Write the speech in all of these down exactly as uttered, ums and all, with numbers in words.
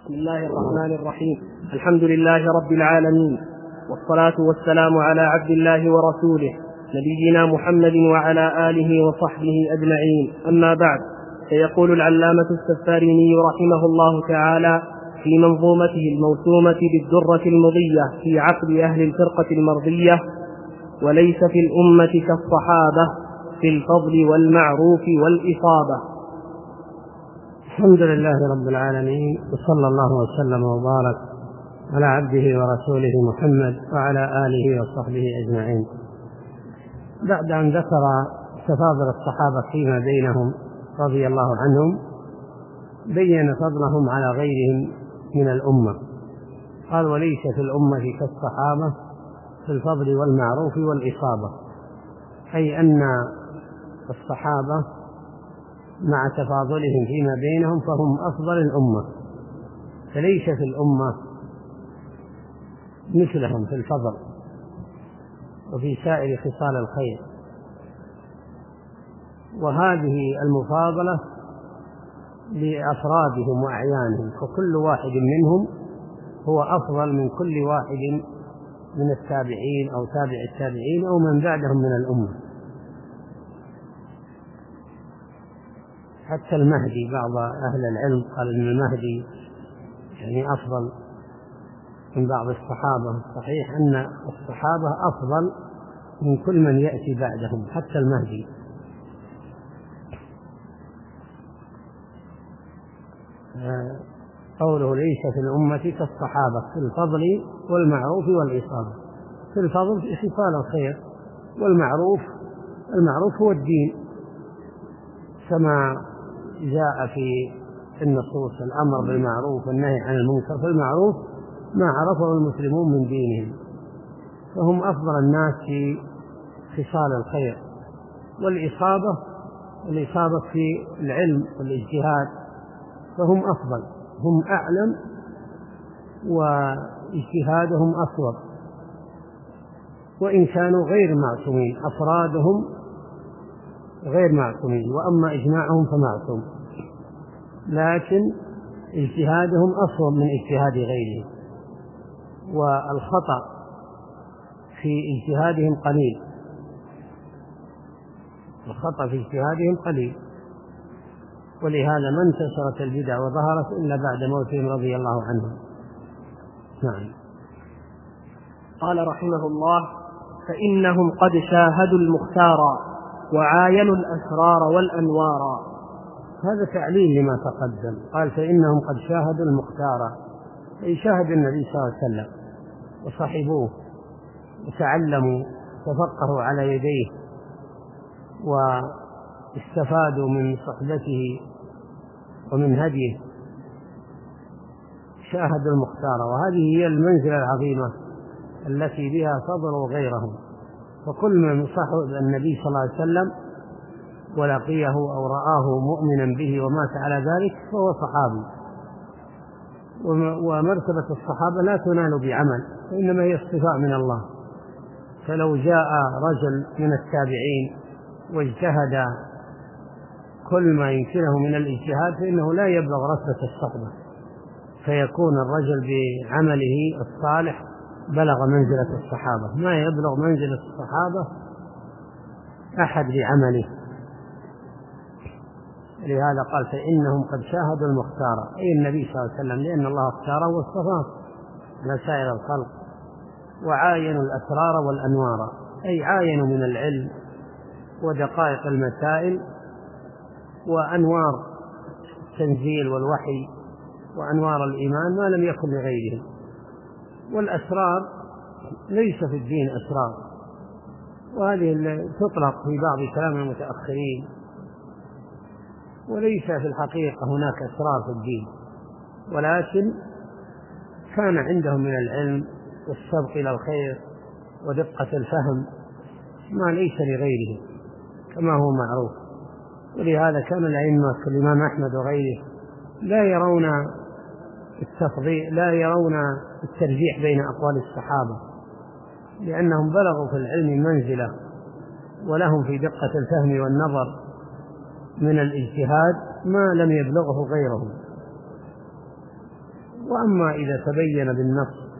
بسم الله الرحمن الرحيم. الحمد لله رب العالمين، والصلاة والسلام على عبد الله ورسوله نبينا محمد وعلى آله وصحبه أجمعين. أما بعد، فيقول العلامة السفاريني رحمه الله تعالى في منظومته الموسومة بالدرة المضية في عقد أهل الفرقة المرضية: وليس في الأمة كالصحابة في الفضل والمعروف والإصابة. الحمد لله رب العالمين، وصلى الله وسلم وبارك على عبده ورسوله محمد وعلى آله وصحبه أجمعين. بعد أن ذكر تفاضل الصحابة فيما بينهم رضي الله عنهم، بين فضلهم على غيرهم من الأمة. قال: وليس في الأمة كالصحابة في الفضل والمعروف والإصابة، أي أن الصحابة مع تفاضلهم فيما بينهم فهم أفضل الأمة، فليس في الأمة مثلهم في الفضل وفي سائر خصال الخير. وهذه المفاضلة لأفرادهم وأعيانهم، فكل واحد منهم هو أفضل من كل واحد من التابعين أو تابع التابعين أو من بعدهم من الأمة. حتى المهدي، بعض أهل العلم قال إن المهدي يعني أفضل من بعض الصحابة. صحيح أن الصحابة أفضل من كل من يأتي بعدهم، حتى المهدي. قوله: ليس في الأمة كالصحابة في الفضل والمعروف والإصابة. في الفضل في خصال الخير، والمعروف المعروف هو الدين، كما جاء في النصوص: الأمر بالمعروف والنهي عن المنكر. فالمعروف ما عرفه المسلمون من دينهم، فهم أفضل الناس في خصال الخير. والإصابة الإصابة في العلم والاجتهاد، فهم أفضل، هم أعلم واجتهادهم أصوب، وإن كانوا غير معصومين، أفرادهم غير معصومين، وأما إجماعهم فمعصوم، لكن اجتهادهم أصوب من اجتهاد غيرهم، والخطأ في اجتهادهم قليل الخطأ في اجتهادهم قليل ولهذا ما انتشرت البدع وظهرت إلا بعد موتهم رضي الله عنهم. نعم. قال رحمه الله: فإنهم قد شاهدوا المختار وعاينوا الأسرار والأنوار. هذا تعليل لما تقدم. قال: فإنهم قد شاهدوا المختار، أي شاهدوا النبي صلى الله عليه وسلم وصحبوه وتعلموا وتفقهوا على يديه واستفادوا من صحبته ومن هديه. شاهدوا المختار، وهذه هي المنزلة العظيمة التي بها فضلوا غيرهم. فكل من صحب النبي صلى الله عليه وسلم ولقيه أو رآه مؤمنا به ومات على ذلك فهو صحابي. ومرتبة الصحابة لا تنال بعمل، وإنما هي اصطفاء من الله. فلو جاء رجل من التابعين واجتهد كل ما يمكنه من الاجتهاد فإنه لا يبلغ رتبة الصحبة، فيكون الرجل بعمله الصالح بلغ منزلة الصحابة، ما يبلغ منزلة الصحابة أحد بعمله. لهذا قال: فإنهم قد شاهدوا المختار، أي النبي صلى الله عليه وسلم، لأن الله اختاره واصطفاه على سائر الخلق. وعاينوا الأسرار والأنوار، أي عاينوا من العلم ودقائق المسائل وأنوار التنزيل والوحي وأنوار الإيمان ما لم يكن لغيرهم. والأسرار ليس في الدين أسرار، وهذه تطلق في بعض كلام المتأخرين، وليس في الحقيقة هناك أسرار في الدين، ولكن كان عندهم من العلم والسبق إلى الخير ودقة الفهم ما ليس لغيره كما هو معروف. ولهذا كان الأئمة كالإمام أحمد وغيره لا يرون التفضيل لا يرون الترجيح بين أقوال الصحابة، لأنهم بلغوا في العلم منزلة ولهم في دقة الفهم والنظر من الاجتهاد ما لم يبلغه غيرهم. وأما إذا تبين بالنص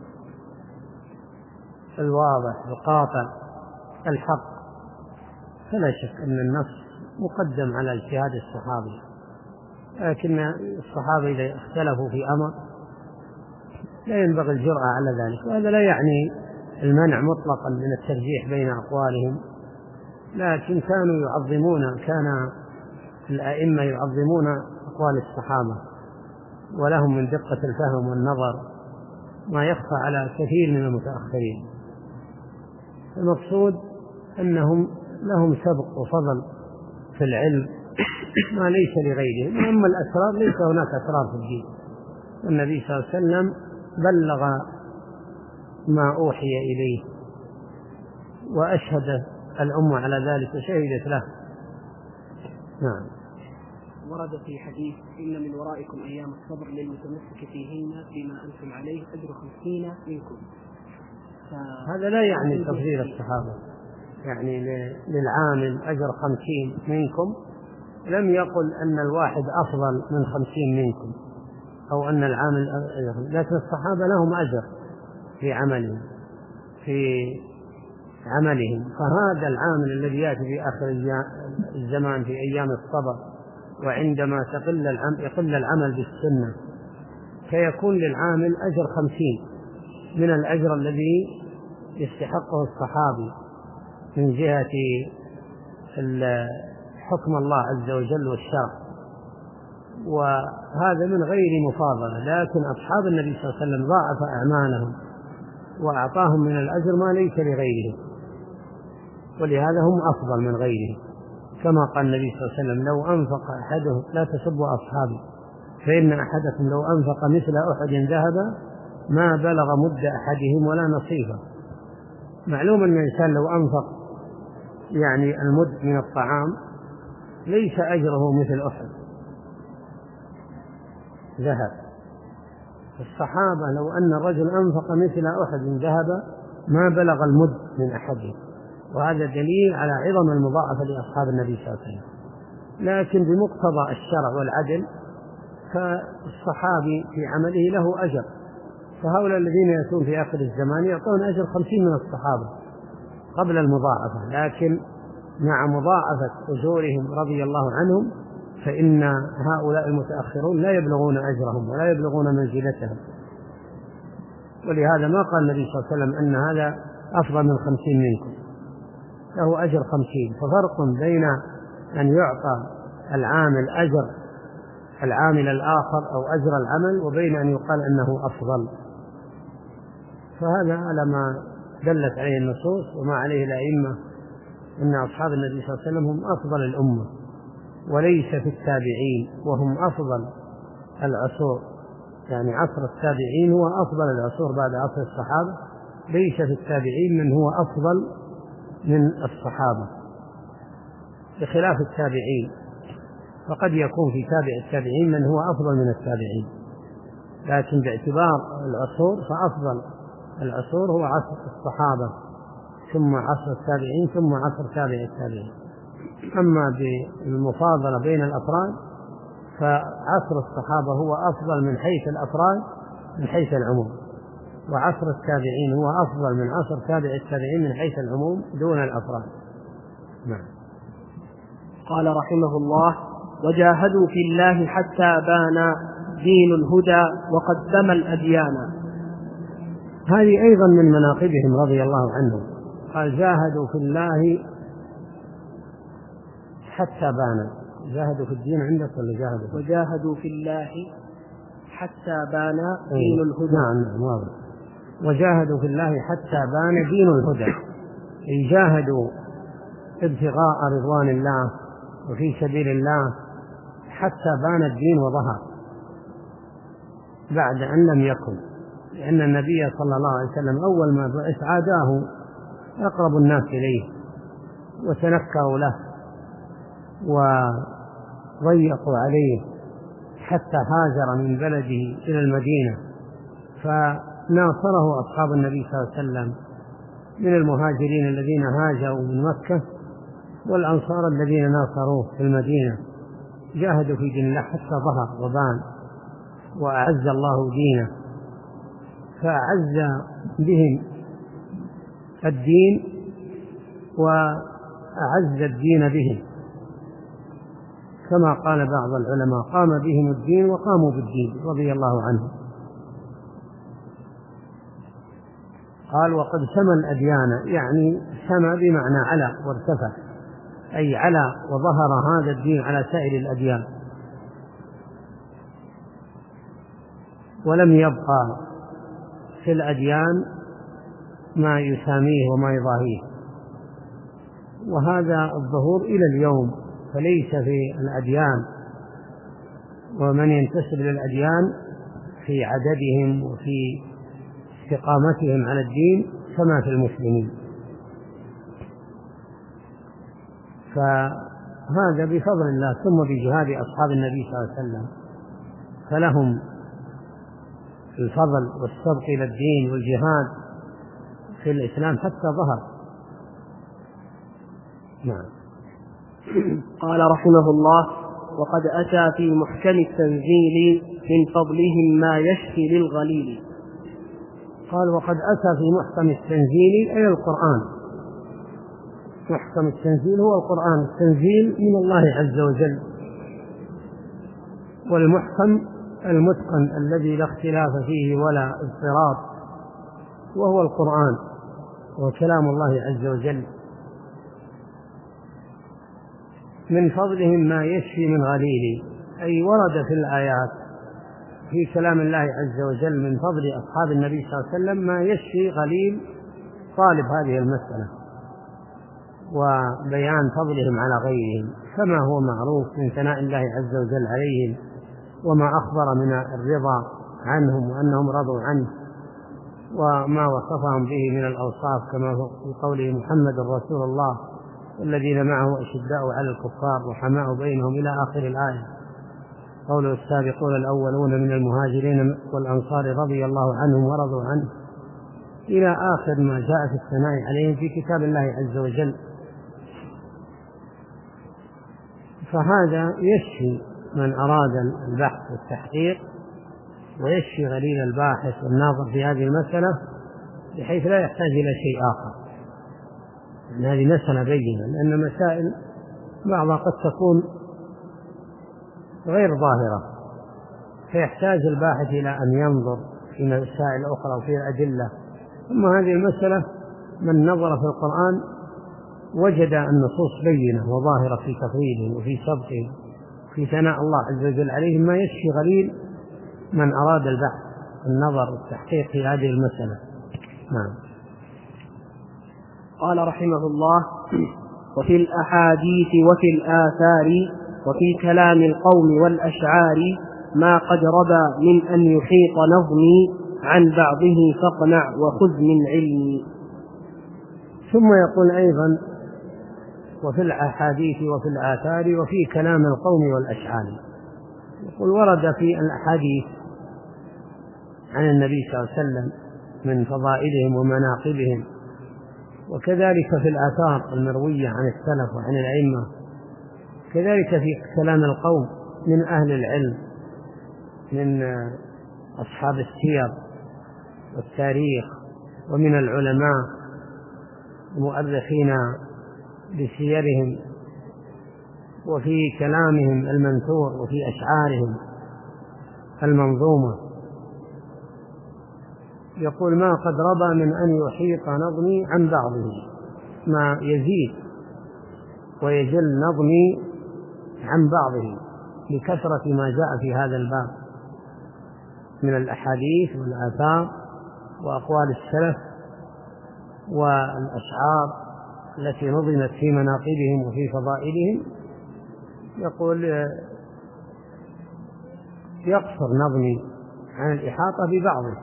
الواضح القاطع الحق فلا شك أن النص مقدم على اجتهاد الصحابي، لكن الصحابة إذا اختلفوا في أمر لا ينبغي الجرأة على ذلك. وهذا لا يعني المنع مطلقا من الترجيح بين أقوالهم، لكن كانوا يعظمون كان الأئمة يعظمون أقوال الصحابة، ولهم من دقة الفهم والنظر ما يخفى على كثير من المتأخرين. المقصود أنهم لهم سبق وفضل في العلم ما ليس لغيرهم. أما الأسرار ليس هناك أسرار في الدين، والنبي صلى الله عليه وسلم بلغ ما أوحي إليه وأشهد الأمة على ذلك وشهدت له. نعم. ورد في حديث إن من ورائكم أيام الصبر للمتمسك فيهن بما أنتم عليه أجر خمسين منكم. هذا لا يعني تفضيل الصحابة، يعني للعامل أجر خمسين منكم، لم يقل أن الواحد أفضل من خمسين منكم أو أن العامل أجر، لكن الصحابة لهم أجر في عملهم في عملهم فهذا العامل الذي يأتي في آخر الزمان في أيام الصبر وعندما تقل العمل يقل العمل بالسنة فيكون للعامل أجر خمسين من الأجر الذي يستحقه الصحابي من جهة حكم الله عز وجل والشرع، وهذا من غير مفاضلة. لكن أصحاب النبي صلى الله عليه وسلم ضاعف أعمالهم وأعطاهم من الأجر ما ليس لغيرهم، ولهذا هم أفضل من غيرهم، كما قال النبي صلى الله عليه وسلم لو أنفق أحدهم لا تسبوا أصحابي فإن أحدكم لو أنفق مثل أحد ذهبا ما بلغ مد أحدهم ولا نصيفه. معلوم أن الإنسان لو أنفق يعني المد من الطعام ليس أجره مثل أحد ذهب. الصحابة لو أن الرجل أنفق مثل أحد ذهب ما بلغ المد من أحدهم، وهذا دليل على عظم المضاعفة لأصحاب النبي صلى الله عليه وسلم. لكن بمقتضى الشرع والعدل فالصحابي في عمله له أجر، فهؤلاء الذين يأتون في آخر الزمان يعطون أجر خمسين من الصحابة قبل المضاعفة، لكن مع مضاعفة أجورهم رضي الله عنهم فإن هؤلاء المتأخرون لا يبلغون أجرهم ولا يبلغون منزلتهم. ولهذا ما قال النبي صلى الله عليه وسلم أن هذا أفضل من خمسين منكم، له أجر خمسين. ففرق بين أن يعطى العامل أجر العامل الآخر أو أجر العمل وبين أن يقال أنه أفضل. فهذا على ما دلت عليه النصوص وما عليه الأئمة أن أصحاب النبي صلى الله عليه وسلم هم أفضل الأمة، وليس في التابعين وهم أفضل العصور، يعني عصر التابعين هو أفضل العصور بعد عصر الصحابة، ليس في التابعين من هو أفضل من الصحابة، بخلاف التابعين فقد يكون في تابع التابعين من هو أفضل من التابعين، لكن باعتبار العصور فأفضل العصور هو عصر الصحابة ثم عصر التابعين ثم عصر تابع التابعين. أما بالمفاضلة بين الأفراد فعصر الصحابة هو أفضل من حيث الأفراد من حيث العموم، وعصر التابعين هو أفضل من عصر تابع التابعين من حيث العموم دون الأفراد. نعم. قال رحمه الله: وجاهدوا في الله حتى بان دين الهدى وقدم الأديان. هذه أيضا من مناقبهم رضي الله عنهم، قال جاهدوا في الله حتى بان. جاهدوا في الدين عندك ولا جاهدوا؟ وجاهدوا في الله حتى بان دين الهدى. نعم نعم واضح. وجاهدوا في الله حتى بان دين الهدى، أي جاهدوا ابتغاء رضوان الله وفي سبيل الله حتى بان الدين وظهر بعد أن لم يكن، لأن النبي صلى الله عليه وسلم أول ما بعث عاداه أقرب الناس إليه وتنكروا له وضيقوا عليه حتى هاجر من بلده إلى المدينة، فناصره أصحاب النبي صلى الله عليه وسلم من المهاجرين الذين هاجروا من مكة والأنصار الذين ناصروه في المدينة، جاهدوا في دين الله حتى ظهر وبان وأعز الله دينه، فأعز بهم الدين وأعز الدين بهم، كما قال بعض العلماء: قام بهم الدين وقاموا بالدين رضي الله عنهم. قال: وقد سمى الأديان، يعني سمى بمعنى على وارتفع، أي على وظهر هذا الدين على سائر الأديان، ولم يبقى في الأديان ما يساميه وما يضاهيه. وهذا الظهور إلى اليوم، فليس في الأديان ومن ينتسب للأديان في عددهم وفي استقامتهم على الدين كما في المسلمين. فهذا بفضل الله، ثم بجهاد أصحاب النبي صلى الله عليه وسلم، فلهم الفضل والسبق إلى الدين والجهاد في الإسلام حتى ظهر. نعم. قال رحمه الله: وقد أتى في محكم التنزيل من فضلهم ما يشفي للغليل. قال: وقد أتى في محكم التنزيل أي القرآن. محكم التنزيل هو القرآن، التنزيل من الله عز وجل، والمحكم المتقن الذي لا اختلاف فيه ولا اضطراب، وهو القرآن وكلام الله عز وجل. من فضلهم ما يشفي من غليل، أي ورد في الآيات في كلام الله عز وجل من فضل أصحاب النبي صلى الله عليه وسلم ما يشفي غليل طالب هذه المسألة، وبيان فضلهم على غيرهم، كما هو معروف من ثناء الله عز وجل عليهم، وما أخبر من الرضا عنهم وأنهم رضوا عنه، وما وصفهم به من الأوصاف، كما في قوله: محمد رسول الله والذين معه أشداء على الكفار رحماء بينهم، إلى آخر الآية. قوله: السابقون الأولون من المهاجرين والأنصار رضي الله عنهم ورضوا عنه، إلى آخر ما جاء في الثناء عليهم في كتاب الله عز وجل. فهذا يشفي من أراد البحث والتحقيق، ويشفي غليل الباحث والناظر في هذه المسألة، بحيث لا يحتاج إلى شيء آخر. يعني هذه مسألة بينة، لأن مسائل بعضها قد تكون غير ظاهرة، فيحتاج الباحث إلى أن ينظر في مسائل أخرى وفي الأدلة. ثم هذه المسألة من نظر في القرآن وجد النصوص بينة وظاهرة في تفضيله وفي سبقه في ثناء الله عز وجل عليهم، ما يشفي غليل من أراد البحث النظر والتحقيق في هذه المسألة. نعم. قال رحمه الله: وفي الأحاديث وفي الآثار وفي كلام القوم والأشعار ما قد ربى من أن يحيط نظمي عن بعضه فاقنع وخذ من علمي. ثم يقول أيضا: وفي الأحاديث وفي الآثار وفي كلام القوم والأشعار. يقول: ورد في الأحاديث عن النبي صلى الله عليه وسلم من فضائلهم ومناقبهم، وكذلك في الآثار المروية عن السلف وعن الأئمة، كذلك في كلام القوم من أهل العلم من أصحاب السير والتاريخ، ومن العلماء المؤرخين بسيرهم، وفي كلامهم المنثور وفي أشعارهم المنظومة. يقول: ما قد ربى من أن يحيط نظمي عن بعضه، ما يزيد ويجل نظمي عن بعضه لكثرة ما جاء في هذا الباب من الأحاديث والآثار وأقوال السلف والأشعار التي نظمت في مناقبهم وفي فضائلهم. يقول: يقصر نظمي عن الإحاطة ببعضه.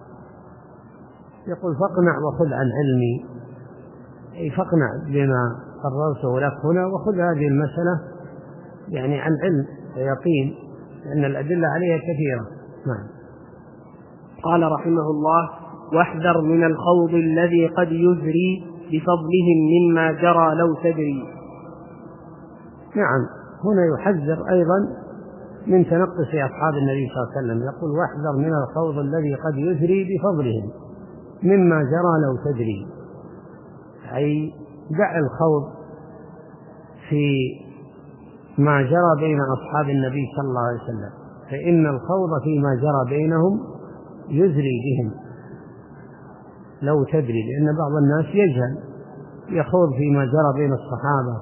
يقول: فاقنع وخذ عن علمي، أي فاقنع بما قررته لك هنا، وخذ هذه المسألة يعني عن علم ويقين، لأن الأدلة عليها كثيرة. نعم. قال رحمه الله: واحذر من الخوض الذي قد يزري بفضلهم مما جرى لو تدري. نعم، هنا يحذر أيضا من تنقص أصحاب النبي صلى الله عليه وسلم. يقول: واحذر من الخوض الذي قد يجري بفضلهم مما جرى لو تدري، أي دع الخوض في ما جرى بين أصحاب النبي صلى الله عليه وسلم، فإن الخوض فيما جرى بينهم يجري بهم لو تدري، لأن بعض الناس يجهل يخوض فيما جرى بين الصحابة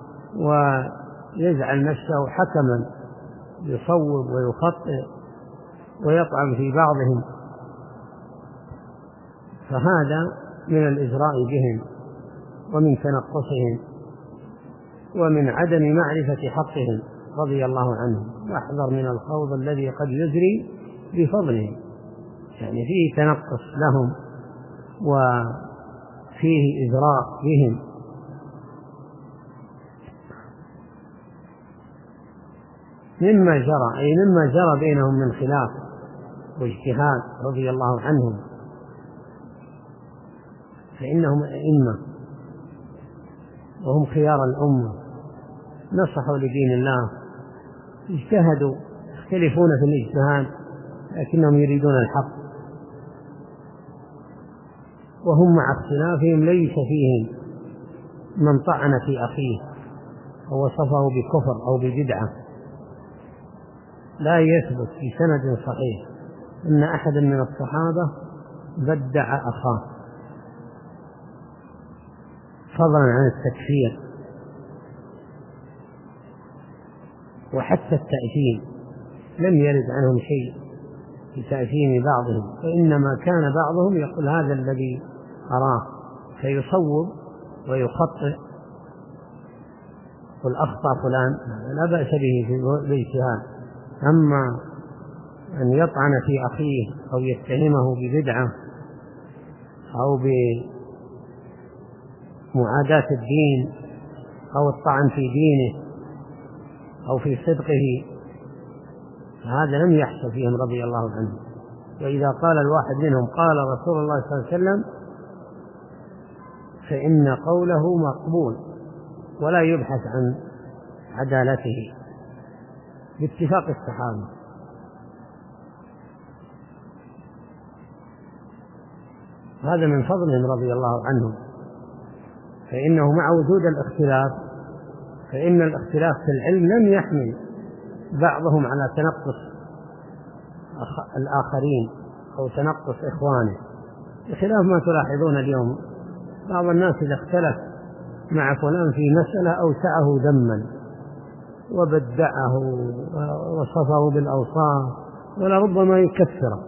ويجعل نفسه حكما يصوب ويخطئ ويطعن في بعضهم، فهذا من الإجراء بهم ومن تنقصهم ومن عدم معرفة حقهم رضي الله عنهم. واحذر من الخوض الذي قد يجري بفضلهم، يعني فيه تنقص لهم وفيه إجراء بهم. مما جرى أي مما جرى بينهم من خلاف واجتهاد رضي الله عنهم، فإنهم أئمة وهم خيار الأمة، نصحوا لدين الله، اجتهدوا، يختلفون في الاجتهاد لكنهم يريدون الحق، وهم مع اختلافهم ليس فيهم من طعن في أخيه أو وصفه بكفر أو ببدعة. لا يثبت في سند صحيح أن أحدا من الصحابة بدع أخاه فضلا عن التكفير، وحتى التأثيم لم يرد عنهم شيء في تأثيم بعضهم، فإنما كان بعضهم يقول: هذا الذي أراه، فيصوب ويخطئ، قل أخطأ فلان، لا بأس به في الاجتهاد. أما أن يطعن في أخيه أو يتهمه ببدعة أو بمعاداة الدين أو الطعن في دينه أو في صدقه، هذا لم يحصل فيهم رضي الله عنهم. وإذا قال الواحد منهم: قال رسول الله صلى الله عليه وسلم، فإن قوله مقبول ولا يبحث عن عدالته باتفاق الصحابة. هذا من فضلهم رضي الله عنهم، فإنه مع وجود الاختلاف، فإن الاختلاف في العلم لم يحمل بعضهم على تنقص الآخرين أو تنقص إخوانه، بخلاف ما تلاحظون اليوم. بعض الناس إذا اختلف مع فلان في مسألة أوسعه ذما وبدعه ووصفه بالأوصاف ولربما يكفره.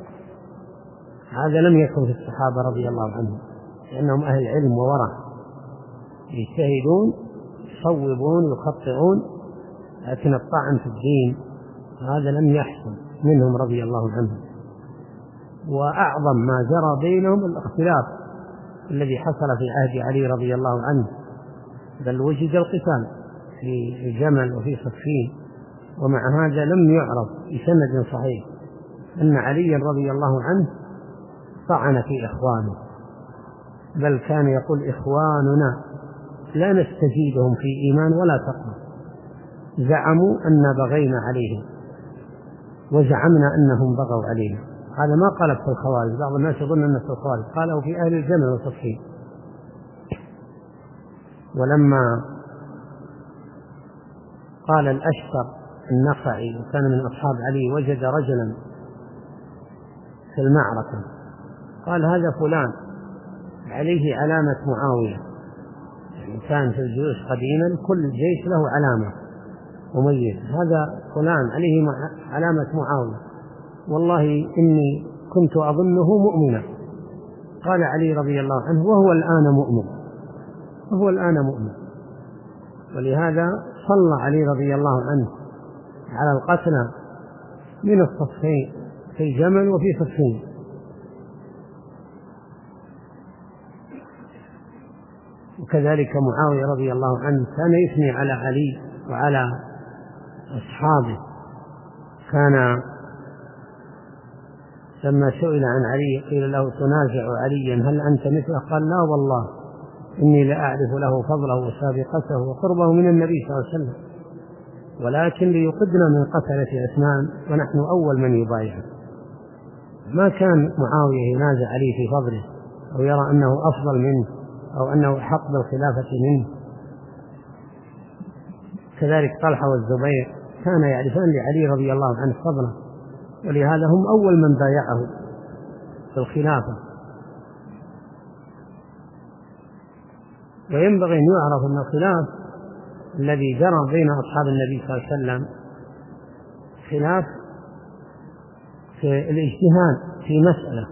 هذا لم يكن في الصحابة رضي الله عنهم، لأنهم أهل علم وورع، يجتهدون، يصوبون، يخطئون، لكن الطعن في الدين هذا لم يحصل منهم رضي الله عنهم. وأعظم ما جرى بينهم الاختلاف الذي حصل في عهد علي رضي الله عنه، بل وجد القتال في الجمل وفي صفين، ومع هذا لم يعرف بسند صحيح أن علي رضي الله عنه طعن في إخوانه، بل كان يقول: إخواننا لا نستزيدهم في إيمان ولا تقوى، زعموا أن بغينا عليهم وزعمنا أنهم بغوا علينا. هذا ما قال في الخوارج، بعض الناس يظن أنه في الخوارج، قالوا في أهل الجمل وصفين. ولما قال الأشتر النخعي وكان من أصحاب علي وجد رجلا في المعركة، قال: هذا فلان عليه علامة معاوية، يعني كان في الجيوش قديما كل جيش له علامة مميز، هذا فلان عليه علامة معاوية، والله إني كنت أظنه مؤمنا. قال علي رضي الله عنه: وهو الآن مؤمن، وهو الآن مؤمن. ولهذا صلى علي رضي الله عنه على القتلى من الصفين، في جمل وفي صفين. وكذلك معاوية رضي الله عنه كان يثني على علي وعلى أصحابه. كان لما سئل عن علي قيل له: تنازع عليا هل أنت مثله؟ قال: لا والله إني لأعرف له فضله وسابقته وقربه من النبي صلى الله عليه وسلم. ولكن ليقدنا من قتلة عثمان ونحن أول من يبايع. ما كان معاوية ينازع علي في فضله أو يرى أنه أفضل منه أو أنه حق بالخلافة منه. كذلك طلحة والزبير كان يعرفان لعلي رضي الله عنه فضله، ولهذا هم أول من بايعه في الخلافة. وينبغي أن يعرف أن الخلاف الذي جرى بين أصحاب النبي صلى الله عليه وسلم خلاف في الاجتهاد في مسألة،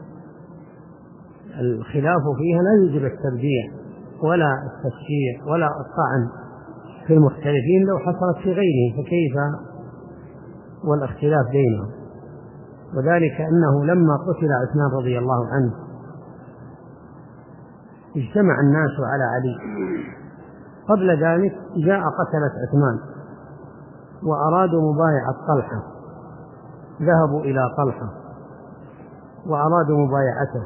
الخلاف فيها لا يوجب التبديع ولا التشجيع ولا الطعن في المختلفين لو حصلت في غيره، فكيف والاختلاف بينهم. وذلك أنه لما قتل عثمان رضي الله عنه اجتمع الناس على علي. قبل ذلك جاء قتلة عثمان وأرادوا مبايعة طلحة، ذهبوا إلى طلحة وأرادوا مبايعته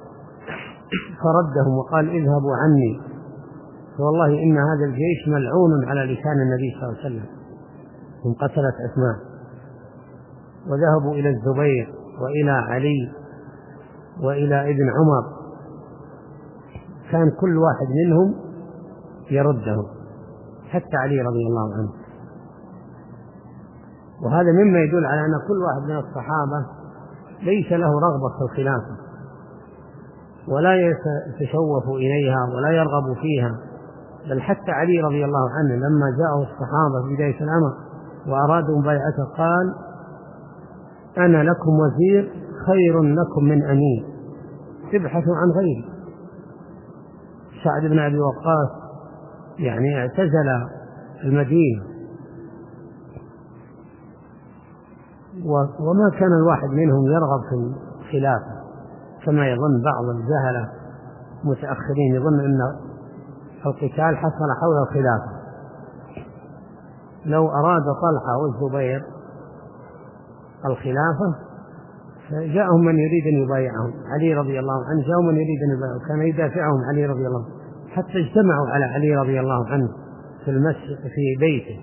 فردهم وقال اذهبوا عني، فوالله إن هذا الجيش ملعون على لسان النبي صلى الله عليه وسلم من قتلة عثمان. وذهبوا إلى الزبير وإلى علي وإلى ابن عمر، كان كل واحد منهم يرده حتى علي رضي الله عنه. وهذا مما يدل على أن كل واحد من الصحابة ليس له رغبة في الخلافة ولا يتشوف إليها ولا يرغب فيها، بل حتى علي رضي الله عنه لما جاءه الصحابة في بداية الأمر وأرادوا مبايعته قال أنا لكم وزير خير لكم من أمين تبحثوا عن غيري. سعد بن أبي وقاص يعني اعتزل المدينة، وما كان الواحد منهم يرغب في الخلافة كما يظن بعض الجهلة متأخرين، يظن أن القتال حصل حول الخلافة. لو أراد طلحة والزبير الخلافة فجاءهم من يريد أن يبايعهم، علي رضي الله عنه جاءهم من يريد أن يبايعهم، كان يدافعهم علي رضي الله عنه، حتى اجتمعوا على علي رضي الله عنه في المسجد في بيته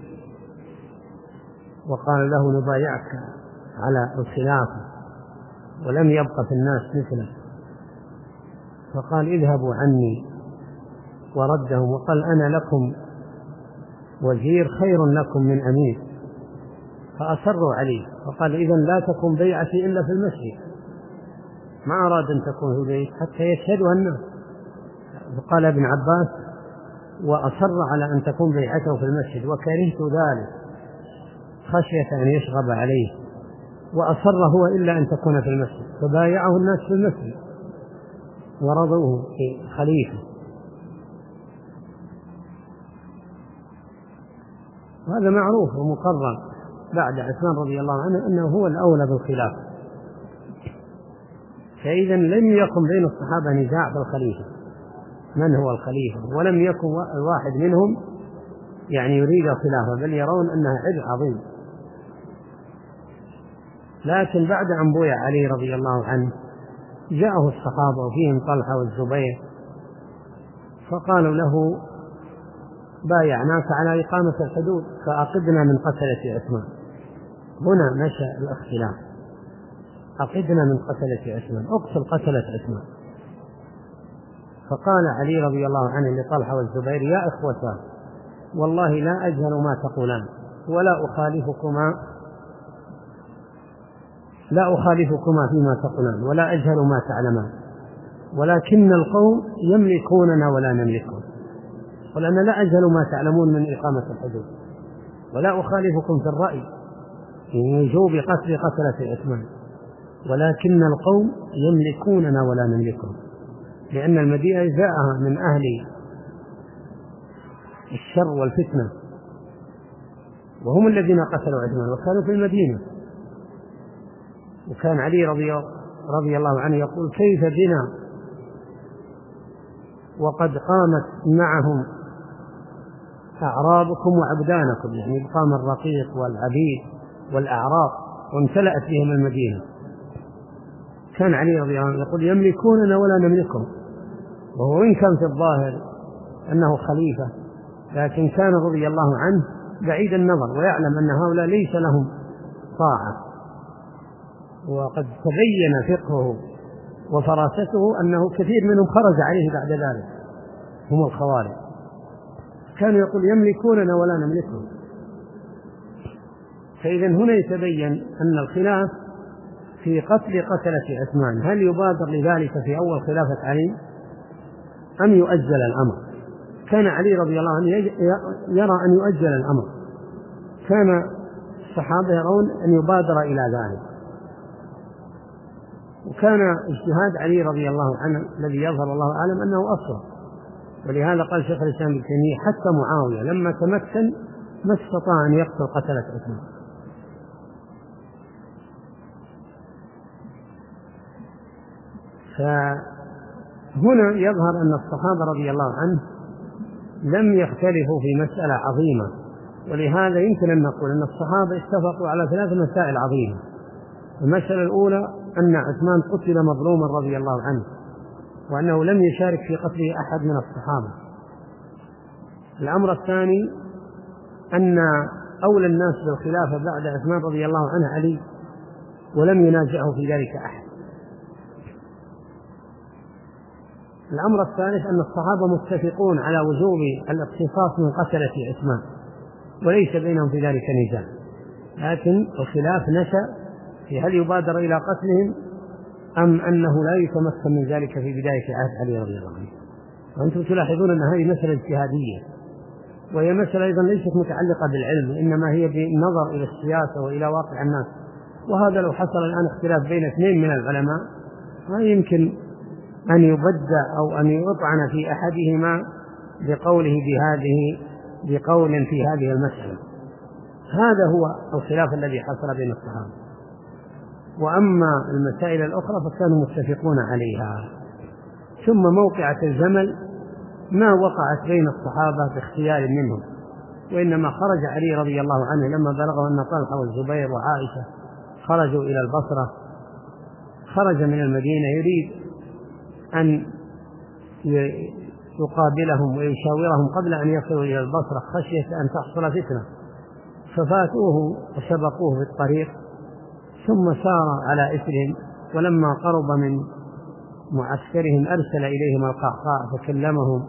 وقال له نبايعك على الخلافة، ولم يبق في الناس مثله، فقال اذهبوا عني وردهم وقال أنا لكم وزير خير لكم من أمير. فأصروا عليه وقال إذن لا تكون بيعتي إلا في المسجد، ما أراد أن تكون في البيت حتى يشهدوا الناس. فقال ابن عباس وأصر على أن تكون بيعته في المسجد وكرهت ذلك خشية أن يشغب عليه، وأصر هو إلا أن تكون في المسجد، فبايعه الناس في المسجد ورضوه في خليفة. وهذا معروف ومقرر بعد عثمان رضي الله عنه أنه هو الأولى بالخلافة. فإذا لم يكن بين الصحابة نزاع في الخليفة من هو الخليفة، ولم يكن الواحد منهم يعني يريد الخلافة، بل يرون أنها عبء عظيم. لكن بعد أن بويع علي رضي الله عنه جاءه الصحابة وفيهم طلحة والزبير فقالوا له بايعناك على إقامة الحدود فأقدنا من قتلة عثمان. هنا نشأ الاختلاف، أقدنا من قتلة عثمان، أقتل قتلة عثمان. فقال علي رضي الله عنه لطلحة والزبير يا إخوتا والله لا أجهل ما تقولان ولا أخالفكما لا أخالفكما فيما تقولان ولا أجهل ما تعلمان، ولكن القوم يملكوننا ولا نملكهم، ولأن لا أجهل ما تعلمون من إقامة الحدود، ولا أخالفكم في الرأي في وجوب قتل قتلة عثمان، ولكن القوم يملكوننا ولا نملكهم، لأن المدينة جاءها من أهل الشر والفتنة وهم الذين قتلوا عثمان وكانوا في المدينة. وكان علي رضي, رضي الله عنه يقول كيف بنا وقد قامت معهم أعرابكم وعبدانكم، يعني قام الرقيق والعبيد والأعراب وامتلأت بهم المدينة. كان علي رضي الله عنه يقول يملكوننا ولا نملكهم، وهو إن كان في الظاهر أنه خليفة لكن كان رضي الله عنه بعيد النظر ويعلم أن هؤلاء ليس لهم طاعة، وقد تبين فقهه وفراسته أنه كثير منهم خرج عليه بعد ذلك، هم الخوارج، كانوا يقول يملكوننا ولا نملكهم. فإذا هنا يتبين أن الخلاف في قتل قتلة عثمان، هل يبادر لذلك في أول خلافة علي أم يؤجل الأمر؟ كان علي رضي الله عنه يرى أن يؤجل الأمر، كان الصحابة يرون أن يبادر إلى ذلك، وكان اجتهاد علي رضي الله عنه الذي يظهر الله أعلم أنه أفضل. ولهذا قال شيخ الإسلام ابن تيمية حتى معاوية لما تمكن ما استطاع أن يقتل قتلة عثمان. فهنا يظهر أن الصحابة رضي الله عنه لم يختلفوا في مسألة عظيمة، ولهذا يمكن أن نقول أن الصحابة اتفقوا على ثلاث مسائل عظيمة. المسألة الأولى أن عثمان قتل مظلوما رضي الله عنه، وأنه لم يشارك في قتله أحد من الصحابة. الأمر الثاني أن أولى الناس بالخلافة بعد عثمان رضي الله عنه علي، ولم ينازعه في ذلك أحد. الأمر الثالث أن الصحابة متفقون على وجوب الاقتصاص من قتلة عثمان، وليس بينهم في ذلك نزاع، لكن الخلاف نشأ في هل يبادر إلى قتلهم أم أنه لا يتمكن من ذلك في بداية عهد علي رضي الله عنه. وأنتم تلاحظون أن هذه مسألة اجتهادية، وهي مسألة أيضا ليست متعلقة بالعلم، إنما هي بالنظر إلى السياسة وإلى واقع الناس. وهذا لو حصل الآن اختلاف بين اثنين من العلماء ما يمكن أن يبدأ أو أن يطعن في أحدهما بقوله بهذه بقول في هذه المسألة. هذا هو الخلاف الذي حصل بين الصحابة. وأما المسائل الأخرى فكانوا متفقون عليها. ثم موقعة الجمل ما وقعت بين الصحابة باختيار منهم، وإنما خرج علي رضي الله عنه لما بلغه أن طلحة والزبير وعائشة خرجوا إلى البصرة، خرج من المدينة يريد أن يقابلهم ويشاورهم قبل أن يصلوا إلى البصرة خشية أن تحصل فتنة، ففاتوه وسبقوه في الطريق، ثم سار على إثرهم، ولما قرب من معسكرهم أرسل إليهم القعقاع فكلمهم،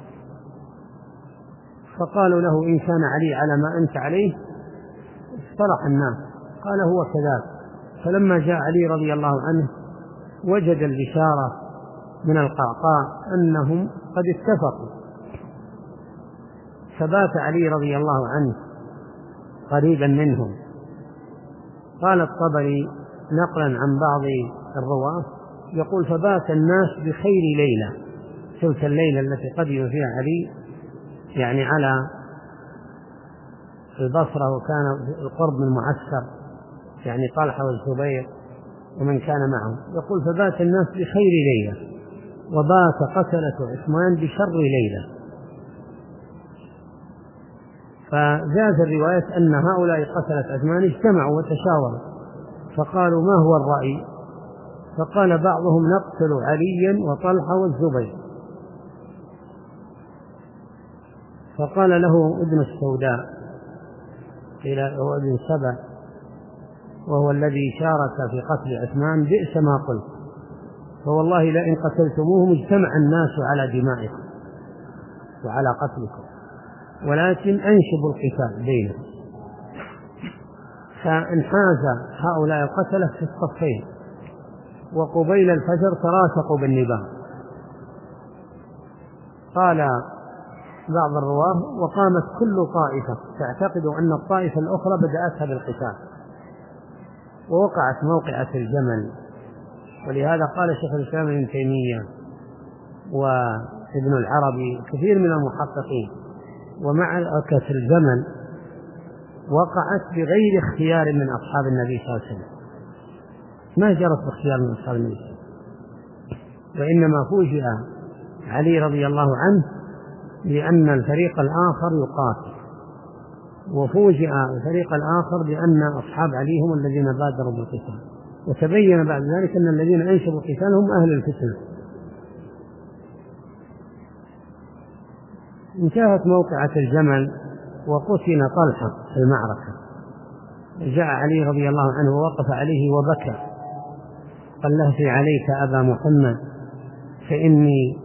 فقالوا له إن كان علي على ما أنت عليه اصطلح الناس، قال هو كذلك. فلما جاء علي رضي الله عنه وجد البشارة من القعقاع أنهم قد اتفقوا، فبات علي رضي الله عنه قريبا منهم. قال الطبري نقلا عن بعض الرواة يقول فبات الناس بخير ليلة، تلك الليلة التي قدم فيها علي يعني على البصرة، وكان القرب من معسكر يعني طلحة والزبير ومن كان معهم. يقول فبات الناس بخير ليلة، وبات قتلة عثمان بشر ليلة. فجاءت الرواية أن هؤلاء قتلة عثمان اجتمعوا وتشاوروا فقالوا ما هو الرأي؟ فقال بعضهم نقتل عليا وطلحة والزبير. فقال له ابن السوداء قيل هو ابن سبع وهو الذي شارك في قتل عثمان بئس ما قلت، فوالله لئن قتلتموهم اجتمع الناس على دمائكم وعلى قتلكم، ولكن أنشبوا القتال بينهم. فانحاز هؤلاء القتلة في الصفين، وقبيل الفجر تراشقوا بالنبال. قال بعض الرواه وقامت كل طائفة تعتقد أن الطائفة الأخرى بدأتها بالقتال، ووقعت موقعة الجمل. ولهذا قال شيخ الإسلام ابن تيمية وابن العربي كثير من المحققين ومع كسر الجمل وقعت بغير اختيار من أصحاب النبي صلى الله عليه وسلم، ما جرت باختيار من أصحاب النبي، وإنما فوجئ علي رضي الله عنه لأن الفريق الآخر يقاتل، وفوجئ الفريق الآخر بأن أصحاب علي هم الذين بادروا بالقتال، وتبين بعد ذلك أن الذين أنشبوا القتال هم أهل الفتنة. انتهت موقعة الجمل وقتل طلحة في المعركة. جاء علي رضي الله عنه ووقف عليه وبكى، قال له عليك أبا محمد فإني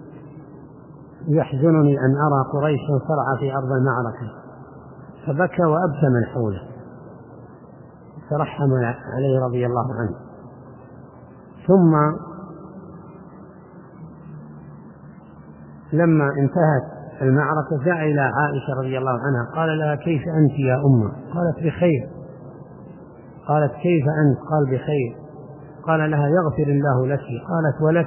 يحزنني أن أرى قريشا صرع في أرض المعركة، فبكى وأبكى من حوله، ترحم عليه رضي الله عنه. ثم لما انتهت المعركة جاء إلى عائشة رضي الله عنها قال لها كيف أنت يا أمة؟ قالت بخير. قالت كيف أنت؟ قال بخير. قال لها يغفر الله لك. قالت ولك.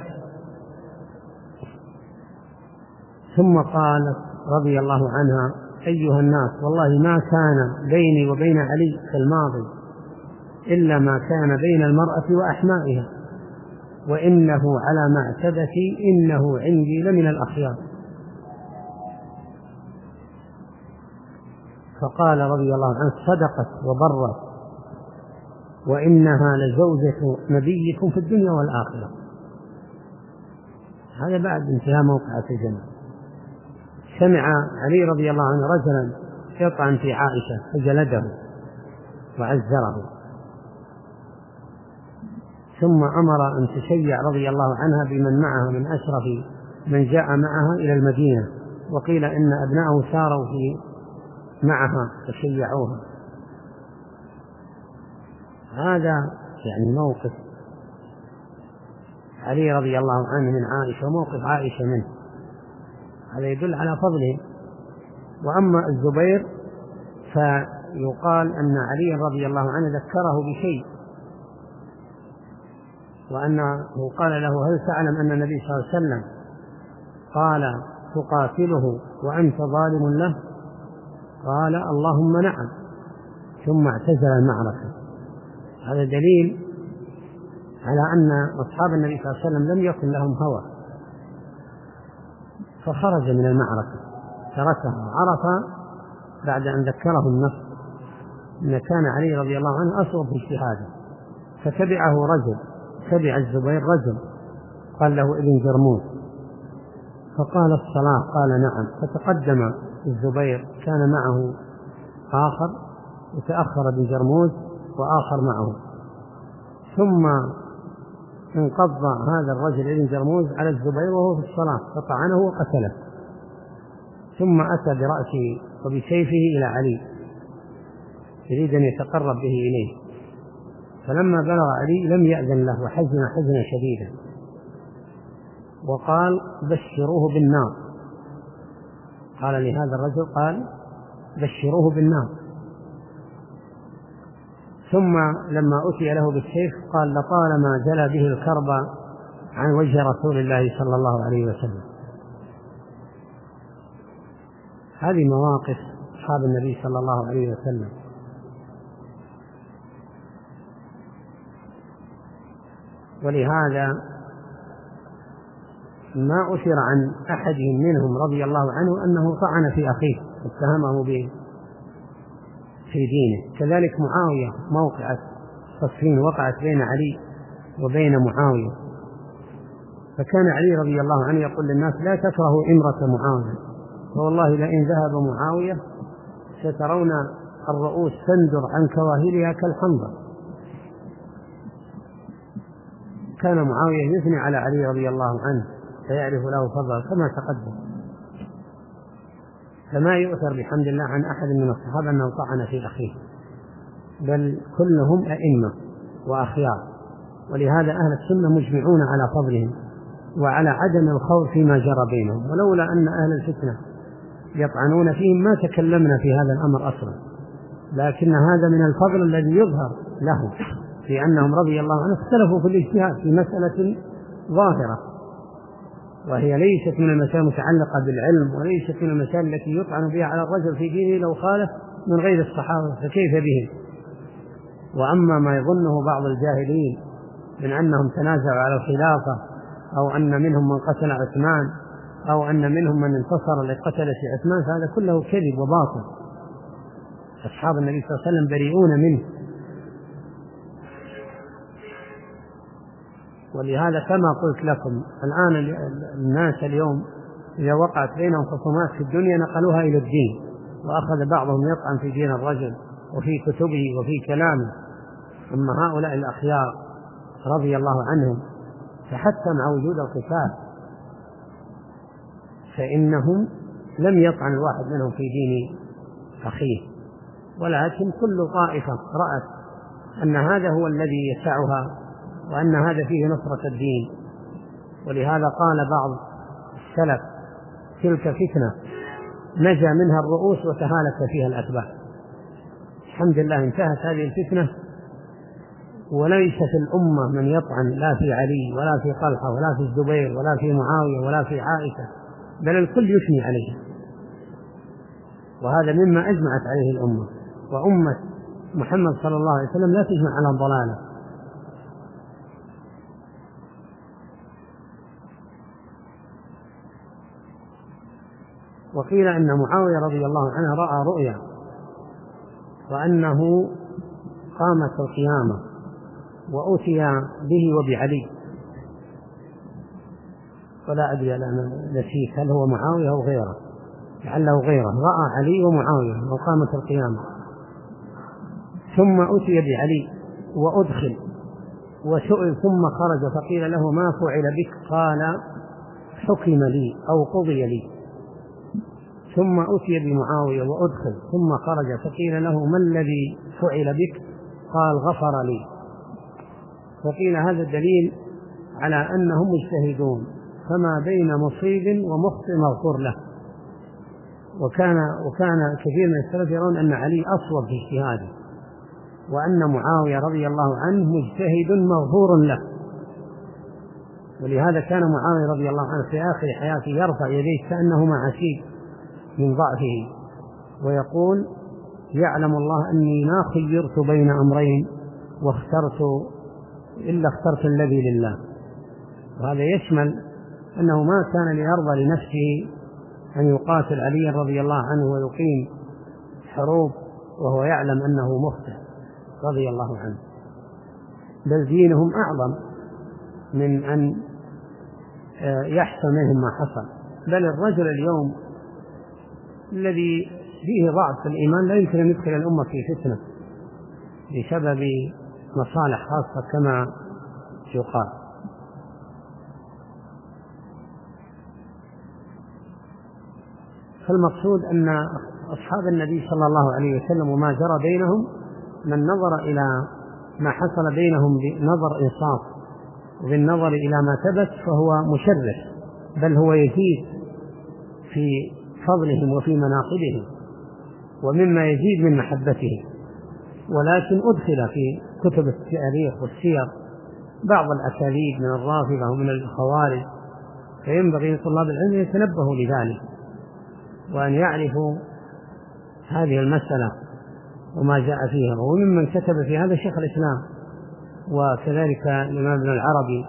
ثم قالت رضي الله عنها أيها الناس والله ما كان بيني وبين علي في الماضي إلا ما كان بين المرأة وأحمائها، وإنه على معتبتي إنه عندي لمن الأخيار. فقال رضي الله عنه صدقت وبرت، وإنها لزوجة نبيكم في الدنيا والآخرة. هذا بعد انتهاء موقعة الجمل. سمع علي رضي الله عنه رجلا يطعن في عائشة فجلده وعزره، ثم أمر أن تشيع رضي الله عنها بمن معها من أشرف من جاء معها إلى المدينة، وقيل إن أبنائه ساروا في معها فشيعوها. هذا يعني موقف علي رضي الله عنه من عائشة وموقف عائشة منه، هذا يدل على فضله. وأما الزبير فيقال أن علي رضي الله عنه ذكره بشيء، وأنه قال له هل تعلم أن النبي صلى الله عليه وسلم قال تقاتله وأنت ظالم له؟ قال اللهم نعم، ثم اعتزل المعركة. هذا دليل على أن أصحاب النبي صلى الله عليه وسلم لم يكن لهم هوى، فخرج من المعركة تركها. عرف بعد أن ذكره النص أن كان علي رضي الله عنه أصوب في اجتهاده، فتبعه رجل، تبع الزبير رجل قال له ابن جرموس، فقال الصلاة، قال نعم. فتقدم الزبير، كان معه آخر، وتأخر ابن جرموس وآخر معه، ثم انقض هذا الرجل ابن جرموس على الزبير وهو في الصلاة فطعنه وقتله، ثم أتى برأسه وبسيفه إلى علي يريد أن يتقرب به إليه، فلما بلغ علي لم يأذن له وحزن حزنا شديدا، وقال بشروه بالنار. قال لهذا الرجل قال بشروه بالنار. ثم لما أتي له بالسيف قال لطالما جلى به الكرب عن وجه رسول الله صلى الله عليه وسلم. هذه مواقف أصحاب النبي صلى الله عليه وسلم. ولهذا ما أثر عن أحد منهم رضي الله عنه أنه طعن في أخيه اتهمه به في دينه. كذلك معاوية موقعة صفين وقعت بين علي وبين معاوية، فكان علي رضي الله عنه يقول للناس لا تكرهوا إمرة معاوية، فوالله لئن ذهب معاوية سترون الرؤوس تندر عن كواهلها كالحنظل. كان معاوية يثني على علي رضي الله عنه فيعرف له فضل كما تقدم، فما يؤثر بحمد الله عن أحد من الصحابة أنه طعن في أخيه، بل كلهم أئمة وأخيار. ولهذا أهل السنة مجمعون على فضلهم وعلى عدم الخوض فيما جرى بينهم، ولولا أن أهل الفتنة يطعنون فيهم ما تكلمنا في هذا الأمر أصلا، لكن هذا من الفضل الذي يظهر له في أنهم رضي الله عنهم اختلفوا في الاجتهاد في مسألة ظاهرة، وهي ليست من المسائل المتعلقة بالعلم، وليست من المسائل التي يطعن بها على الرجل في دينه لو خالف من غير الصحابة فكيف بهم. وأما ما يظنه بعض الجاهلين من أنهم تنازعوا على الخلافة، أو أن منهم من قتل عثمان، أو أن منهم من انتصر لقتل عثمان، فهذا كله كذب وباطل. أصحاب النبي صلى الله عليه وسلم بريئون منه. ولهذا كما قلت لكم الآن الناس اليوم إذا وقعت بينهم خصومات في الدنيا نقلوها إلى الدين، وأخذ بعضهم يطعن في دين الرجل وفي كتبه وفي كلامه. أما هؤلاء الأخيار رضي الله عنهم فحتى مع وجود القتال فإنهم لم يطعن الواحد منهم في دين أخيه، ولكن كل طائفة رأت أن هذا هو الذي يسعها وأن هذا فيه نصرة الدين. ولهذا قال بعض السلف: تلك فتنة نجا منها الرؤوس وتهالك فيها الأتباع. الحمد لله انتهت هذه الفتنة، وليس في الأمة من يطعن لا في علي ولا في طلحة ولا في الزبير ولا في معاوية ولا في عائشة، بل الكل يثني عليه. وهذا مما أجمعت عليه الأمة، وأمة محمد صلى الله عليه وسلم لا تجمع على ضلالة. وقيل أن معاوية رضي الله عنه رأى رؤيا وأنه قامت القيامة وأتي به وبعلي، ولا أدري الآن نسيت هل هو معاوية أو غيره، لعله غيره. رأى علي ومعاوية وقامت القيامة، ثم أتي بعلي وأدخل وسئل ثم خرج فقيل له: ما فعل بك؟ قال: حكم لي أو قضي لي. ثم أتي بمعاوية وأدخل ثم خرج فقيل له: ما الذي فعل بك؟ قال: غفر لي. فقيل: هذا الدليل على أنهم مجتهدون، فما بين مصيب ومخطئ مغفور له. وكان وكان كثير من السلف يرون أن علي أصوب في اجتهاده، وأن معاوية رضي الله عنه مجتهد مغفور له. ولهذا كان معاوية رضي الله عنه في آخر حياته يرفع يديه كأنه مع شيء من ضعفه ويقول: يعلم الله أني ما خيرت بين أمرين واخترت إلا اخترت الذي لله. وهذا يشمل أنه ما كان ليرضى لنفسه أن يقاتل علي رضي الله عنه ويقيم حروب وهو يعلم أنه مخطئ رضي الله عنه، بل دينهم أعظم من أن يحصل منهم ما حصل. بل الرجل اليوم الذي فيه ضعف في الإيمان لا يمكن أن يدخل الأمة في فتنة بسبب مصالح خاصة كما يقال. فالمقصود أن أصحاب النبي صلى الله عليه وسلم وما جرى بينهم، من نظر إلى ما حصل بينهم بنظر إنصاف وبالنظر إلى ما ثبت فهو مشرف، بل هو يزيد في فضلهم وفي مناقبهم ومما يزيد من محبتهم. ولكن أدخل في كتب التاريخ والسير بعض الأساليب من الرافضة ومن الخوارج، فينبغي لطلاب العلم يتنبهوا لذلك وأن يعرفوا هذه المسألة وما جاء فيها. وممن كتب في هذا شيخ الإسلام، وكذلك الإمام ابن العربي،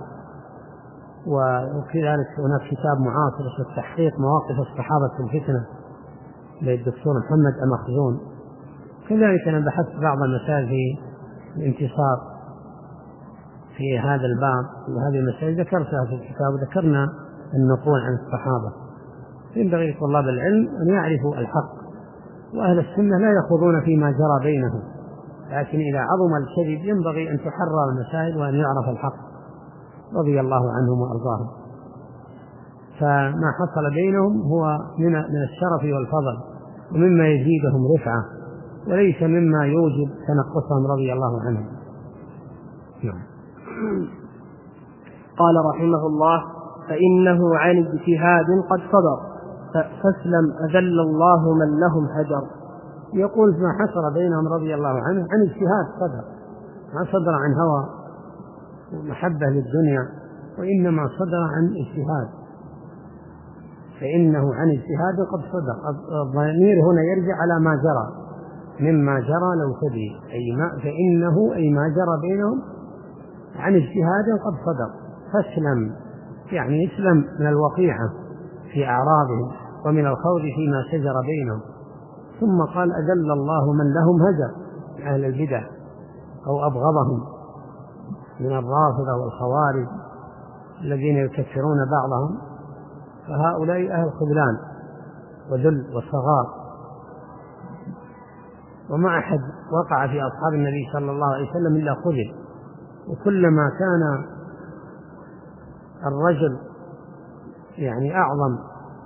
وكذلك هناك كتاب معاصر اسمه تحقيق مواقف الصحابة في الفتنة للدكتور محمد المخزون. كذلك أنا بحثت بعض المسائل في الانتصار في هذا الباب، وهذه المسائل ذكرتها في الكتاب وذكرنا النقول عن الصحابة. ينبغي لطلاب العلم أن يعرفوا الحق، وأهل السنة لا يخوضون فيما جرى بينهم، لكن إذا عظم الكذب ينبغي أن تحرر المسائل وأن يعرف الحق رضي الله عنهم وأرضاهم. فما حصل بينهم هو من الشرف والفضل ومما يزيدهم رفعة، وليس مما يوجب تنقصهم رضي الله عنهم. نعم. قال رحمه الله: فإنه عن اجتهاد قد صدر فاسلم أذل الله من لهم هجر. يقول ما حصل بينهم رضي الله عنه عن اجتهاد صدر، ما صدر عن هوى ومحبة للدنيا، وإنما صدر عن اجتهاد. فإنه عن اجتهاد قد صدر، الضمير هنا يرجع على ما جرى مما جرى لو تدري، أي ما فإنه أي ما جرى بينهم عن اجتهاد قد صدر. فاسلم يعني اسلم من الوقيعة في أعراضهم ومن الخوض فيما شجر بينهم. ثم قال: أذل الله من لهم هجر، أهل البدع أو أبغضهم من الرافضة والخوارج الذين يكفرون بعضهم، فهؤلاء أهل خذلان وذل وصغار، وما أحد وقع في أصحاب النبي صلى الله عليه وسلم إلا خذل. وكلما كان الرجل يعني أعظم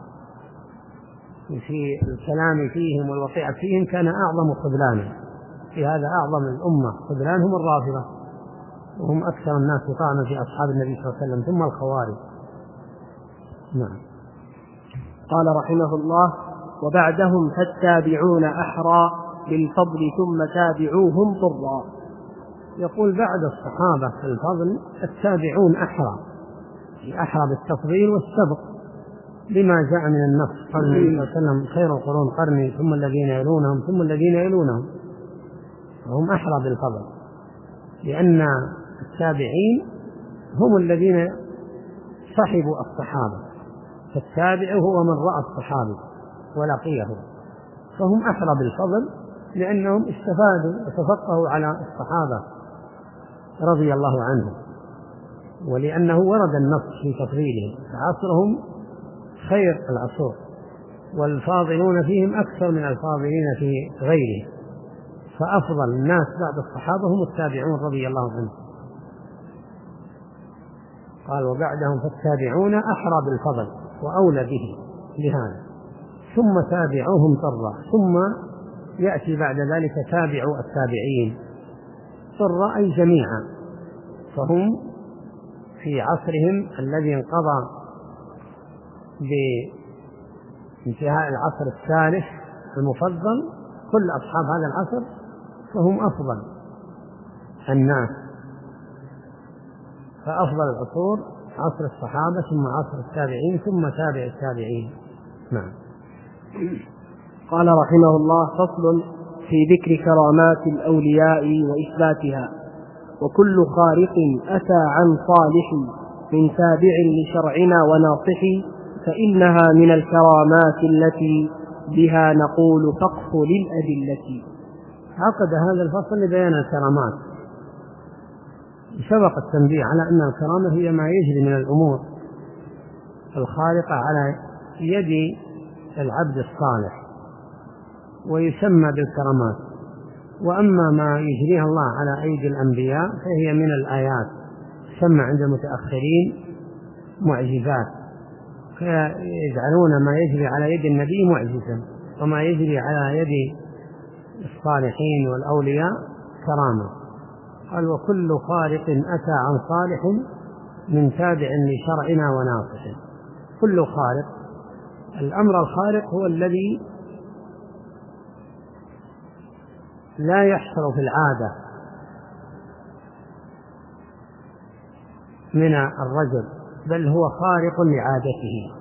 في الكلام فيهم والوقيع فيهم كان أعظم خذلانا. في هذا أعظم الأمة خذلان هم الرافضة، وهم أكثر الناس طعنا في أصحاب النبي صلى الله عليه وسلم، ثم الخوارج. نعم. قال رحمه الله: وبعدهم فالتابعون أحرى بالفضل ثم تابعوهم طرا. يقول بعد الصحابة في الفضل التابعون أحرى، أحرى بالتفضيل والسبق بما جاء من النص. قال النبي صلى الله عليه وسلم: خير القرون قرني ثم الذين يلونهم ثم الذين يلونهم. وهم أحرى بالفضل لأن التابعين هم الذين صحبوا الصحابة، فالتابع هو من رأى الصحابي ولقيه، فهم أحرى بالفضل لأنهم استفادوا وتفقهوا على الصحابة رضي الله عنهم، ولأنه ورد النص في تفضيلهم. عصرهم خير العصور، والفاضلون فيهم أكثر من الفاضلين في غيرهم، فأفضل الناس بعد الصحابة هم التابعون رضي الله عنهم. قال: وبعدهم فالتابعون أحرى بالفضل وأولى به لهذا، ثم تابعوهم طرا، ثم يأتي بعد ذلك تابعوا التابعين طرا أي جميعا، فهم في عصرهم الذي انقضى بانتهاء العصر الثالث المفضل، كل أصحاب هذا العصر فهم أفضل الناس، فأفضل العصور عصر الصحابة ثم عصر التابعين ثم تابع التابعين. نعم. قال رحمه الله: فصل في ذكر كرامات الأولياء وإثباتها. وكل خارق أتى عن صالح من تابع لشرعنا وناصح، فإنها من الكرامات التي بها نقول فقه للأدلة. عقد هذا الفصل لبيان الكرامات. سبق التنبيه على أن الكرامة هي ما يجري من الأمور الخارقة على يد العبد الصالح ويسمى بالكرامات، وأما ما يجريها الله على أيدي الأنبياء فهي من الآيات، تسمى عند المتأخرين معجزات، فيجعلون ما يجري على يد النبي معجزا، وما يجري على يد الصالحين والأولياء كرامة. قال: وكل خارق أتى عن صالح من تابع لشرعنا وناصح. كل خارق، الأمر الخارق هو الذي لا يحصل في العادة من الرجل، بل هو خارق لعادته.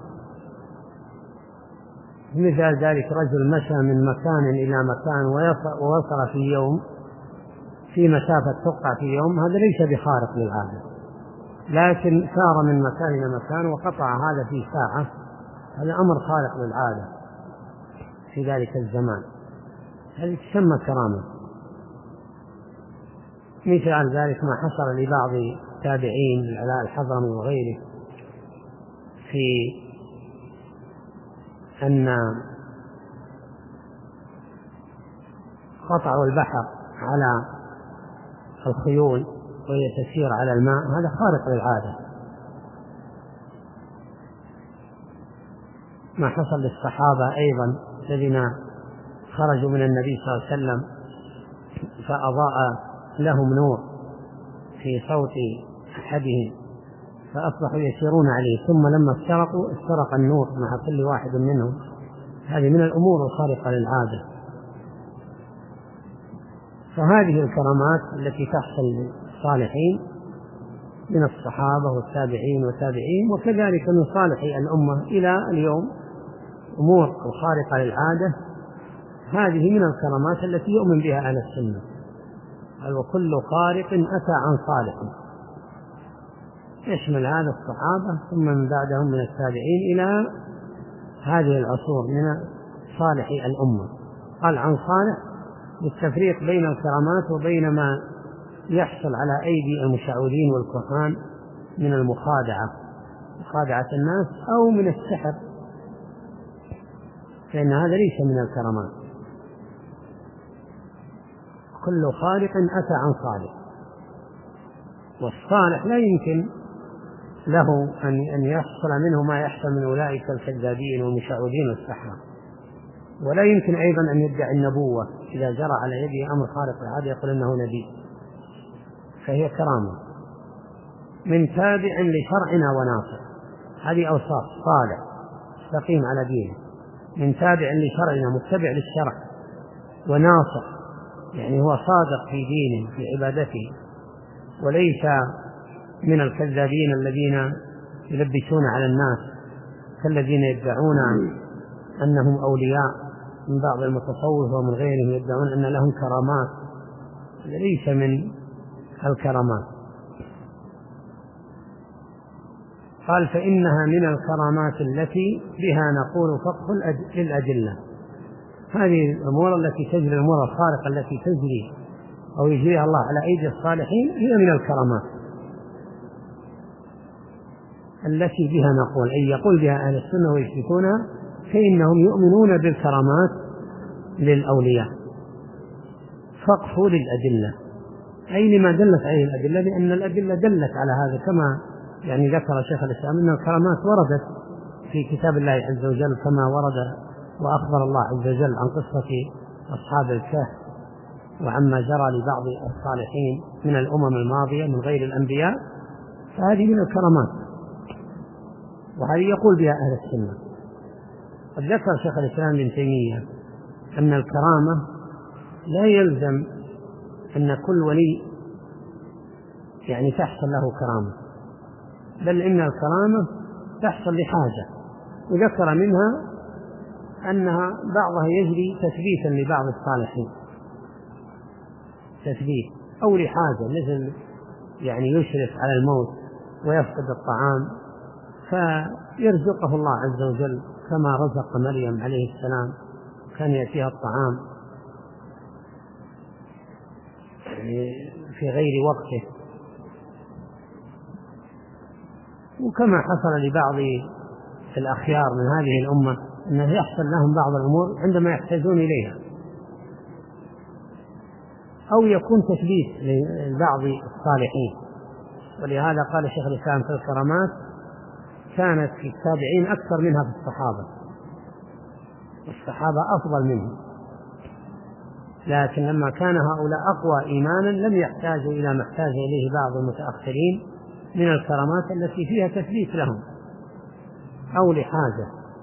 مثل ذلك رجل مشى من مكان إلى مكان ووصل في يوم في مسافة تقع في يوم، هذا ليس بخارق للعادة، لكن سار من مكان إلى مكان وقطع هذا في ساعة، هذا أمر خارق للعادة في ذلك الزمان، هذه تسمى كرامة. مثل ذلك ما حصل لبعض التابعين العلاء الحضرمي وغيره في أن قطعوا البحر على الخيول وهي تسير على الماء، هذا خارق للعادة. ما حصل للصحابة أيضا الذين خرجوا من النبي صلى الله عليه وسلم فأضاء لهم نور في صوت أحدهم فأصبحوا يسيرون عليه، ثم لما استرقوا استرق النور مع كل واحد منهم، هذه من الأمور الخارقة للعادة. فهذه الكرامات التي تحصل للصالحين من الصحابة والتابعين والتابعين، وكذلك من صالحي الأمة إلى اليوم، أمور الخارقة للعادة، هذه من الكرامات التي يؤمن بها أهل السنة. قال: وكل خارق أتى عن صالح، يشمل هذا الصحابة ثم من بعدهم من التابعين إلى هذه العصور من صالحي الأمة. قال عن صالح بالتفريق بين الكرامات وبين ما يحصل على أيدي المشعوذين والكهان من المخادعة، مخادعة الناس، أو من السحر، فإن هذا ليس من الكرامات. كل خارق أتى عن صالح، والصالح لا يمكن له أن يحصل منه ما يحصل من أولئك الكذابين والمشعوذين والسحرة، ولا يمكن أيضا أن يدعي النبوة إذا جرى على يده أمر خارق العادة يقول أنه نبي، فهي كرامة من تابع لشرعنا وناصر. هذه أوصاف: صالح استقيم على دينه، من تابع لشرعنا متبع للشرع، وناصر يعني هو صادق في دينه في عبادته، وليس من الكذابين الذين يلبسون على الناس كالذين يدعون أنهم أولياء من بعض المتصوف ومن غيرهم، يدعون أن لهم كرامات، ليس من الكرامات. قال: فإنها من الكرامات التي بها نقول فقه للأدلة. هذه الأمور التي تجري، الأمور الخارقة التي تجري أو يجريها الله على أيدي الصالحين هي من الكرامات التي بها نقول، أي يقول بها أهل السنة ويثبتونها، فإنهم يؤمنون بالكرامات للأولياء. فقه للأدلة أي لما دلت عليه الأدلة، لأن الأدلة دلت على هذا، كما يعني ذكر شيخ الإسلام أن الكرامات وردت في كتاب الله عز وجل، كما ورد وأخبر الله عز وجل عن قصة أصحاب الكهف وعما جرى لبعض الصالحين من الأمم الماضية من غير الأنبياء، فهذه من الكرامات، وهذه يقول بها أهل السنة. قد ذكر شيخ الإسلام ابن تيمية أن الكرامة لا يلزم أن كل ولي يعني تحصل له كرامة، بل إن الكرامة تحصل لحاجة، وذكر منها أنها بعضها يجري تثبيتا لبعض الصالحين، تثبيت أو لحاجة، مثل يعني يشرف على الموت ويفقد الطعام فيرزقه الله عز وجل، كما رزق مريم عليه السلام، كان يأتيها الطعام في غير وقته، وكما حصل لبعض الأخيار من هذه الأمة أنه يحصل لهم بعض الأمور عندما يحتاجون إليها، أو يكون تثبيت لبعض الصالحين. ولهذا قال شيخ الإسلام في الكرامات كانت في التابعين أكثر منها في الصحابة، والصحابة أفضل منهم، لكن لما كان هؤلاء أقوى إيمانا لم يحتاجوا إلى ما احتاج إليه بعض المتأخرين من الكرامات التي فيها تثبيت لهم أو لحاجة.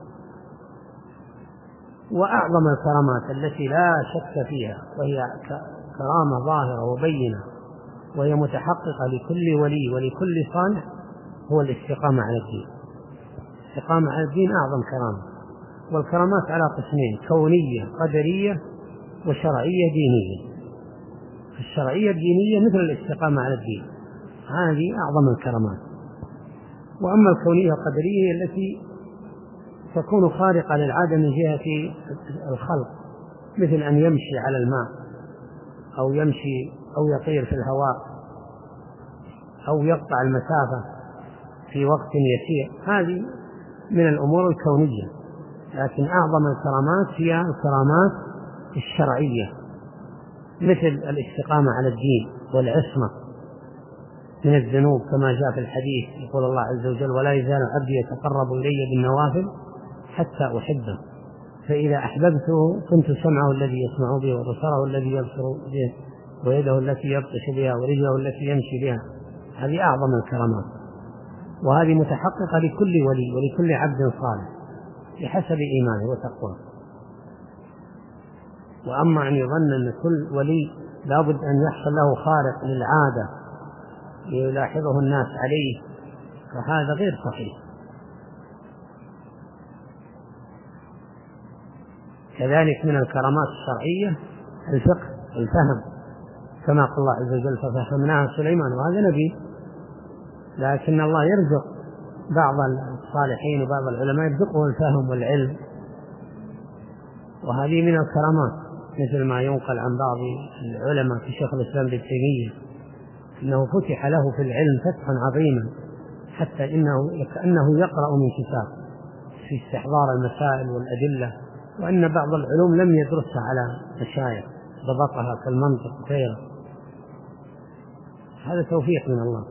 وأعظم الكرامات التي لا شك فيها وهي كرامة ظاهرة وبينة وهي متحققة لكل ولي ولكل صالح هو الاستقامة على الدين. الاستقامة على الدين أعظم كرامة، والكرامات على قسمين: كونية قدرية وشرعية دينية. الشرعية الدينية مثل الاستقامة على الدين، هذه أعظم الكرامات. وأما الكونية القدرية التي تكون خارقة للعادة من جهة الخلق، مثل أن يمشي على الماء أو يمشي أو يطير في الهواء أو يقطع المسافة في وقت يسير، هذه من الأمور الكونية. لكن أعظم الكرامات هي الكرامات الشرعية، مثل الاستقامة على الدين والعصمة من الذنوب، كما جاء في الحديث يقول الله عز وجل: ولا يزال عبدي يتقرب إلي بالنوافل حتى أحبه، فإذا أحببته كنت سمعه الذي يسمع به وبصره الذي يبصر به ويده التي يبطش بها ورجله التي يمشي بها. هذه أعظم الكرامات، وهذه متحققة لكل ولي ولكل عبد صالح بحسب إيمانه وتقواه. وأما أن يظن أن كل ولي لابد أن يحصل له خارق للعادة يلاحظه الناس عليه، فهذا غير صحيح. كذلك من الكرامات الشرعية الفقه الفهم، كما قال الله عز وجل: ففهمناها سليمان، وهذا نبي، لكن الله يرزق بعض الصالحين وبعض العلماء يرزقه الفهم والعلم، وهذه من الكرامات، مثل ما ينقل عن بعض العلماء في شيخ الإسلام ابن تيمية إنه فتح له في العلم فتحا عظيما، حتى إنه كأنه يقرأ من كتاب في استحضار المسائل والأدلة، وأن بعض العلوم لم يدرسها على مشايخ ضبطها كالمنطق وغيره. هذا توفيق من الله.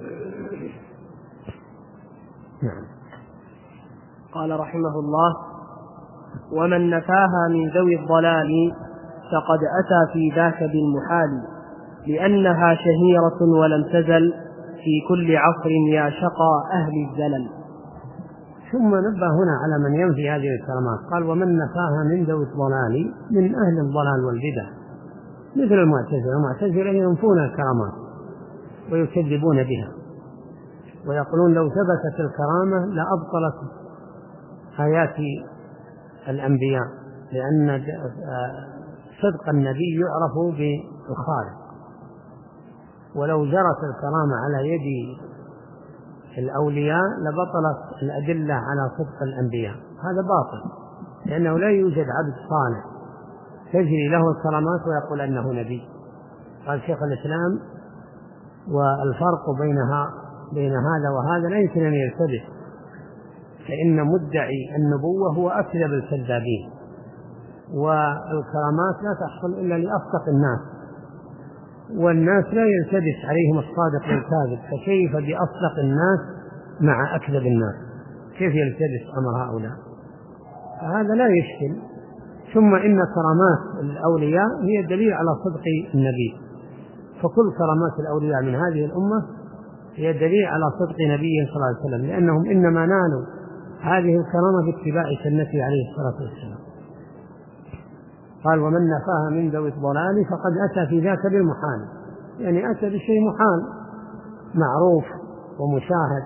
نعم. قال رحمه الله: ومن نفاها من ذوي الضلال فقد أتى في ذاك بالمحال، لأنها شهيرة ولم تزل في كل عصر يا شقى أهل الزلل. ثم نبه هنا على من ينفي هذه الكرامات، قال: ومن نفاها من ذوي الضلال، من أهل الضلال والبدع، مثل المعتزلة. المعتزلة ينفون الكرامات ويكذبون بها، ويقولون لو ثبتت الكرامة لأبطلت آيات الأنبياء، لأن صدق النبي يعرف بالخالق، ولو جرت الكرامة على يد الأولياء لبطلت الأدلة على صدق الأنبياء. هذا باطل، لأنه لا يوجد عبد صالح تجري له الكرامات ويقول أنه نبي. قال شيخ الإسلام: والفرق بينها بين هذا وهذا لا يمكن أن يلتبس، فإن مدعي النبوة هو أكذب الكذابين، والكرامات لا تحصل إلا لأصدق الناس، والناس لا يلتبس عليهم الصادق والكاذب، فكيف بأصدق الناس مع أكذب الناس؟ كيف يلتبس أمر هؤلاء؟ هذا لا يشكل. ثم إن كرامات الأولياء هي دليل على صدق النبي، فكل كرامات الأولياء من هذه الأمة هي دليل على صدق نبيه صلى الله عليه وسلم، لأنهم إنما نالوا هذه الكرامة باتباع سنته عليه الصلاة والسلام. قال: ومن نفاها من ذوي الضلال فقد أتى في ذاك بالمحال، يعني أتى بشيء محال معروف ومشاهد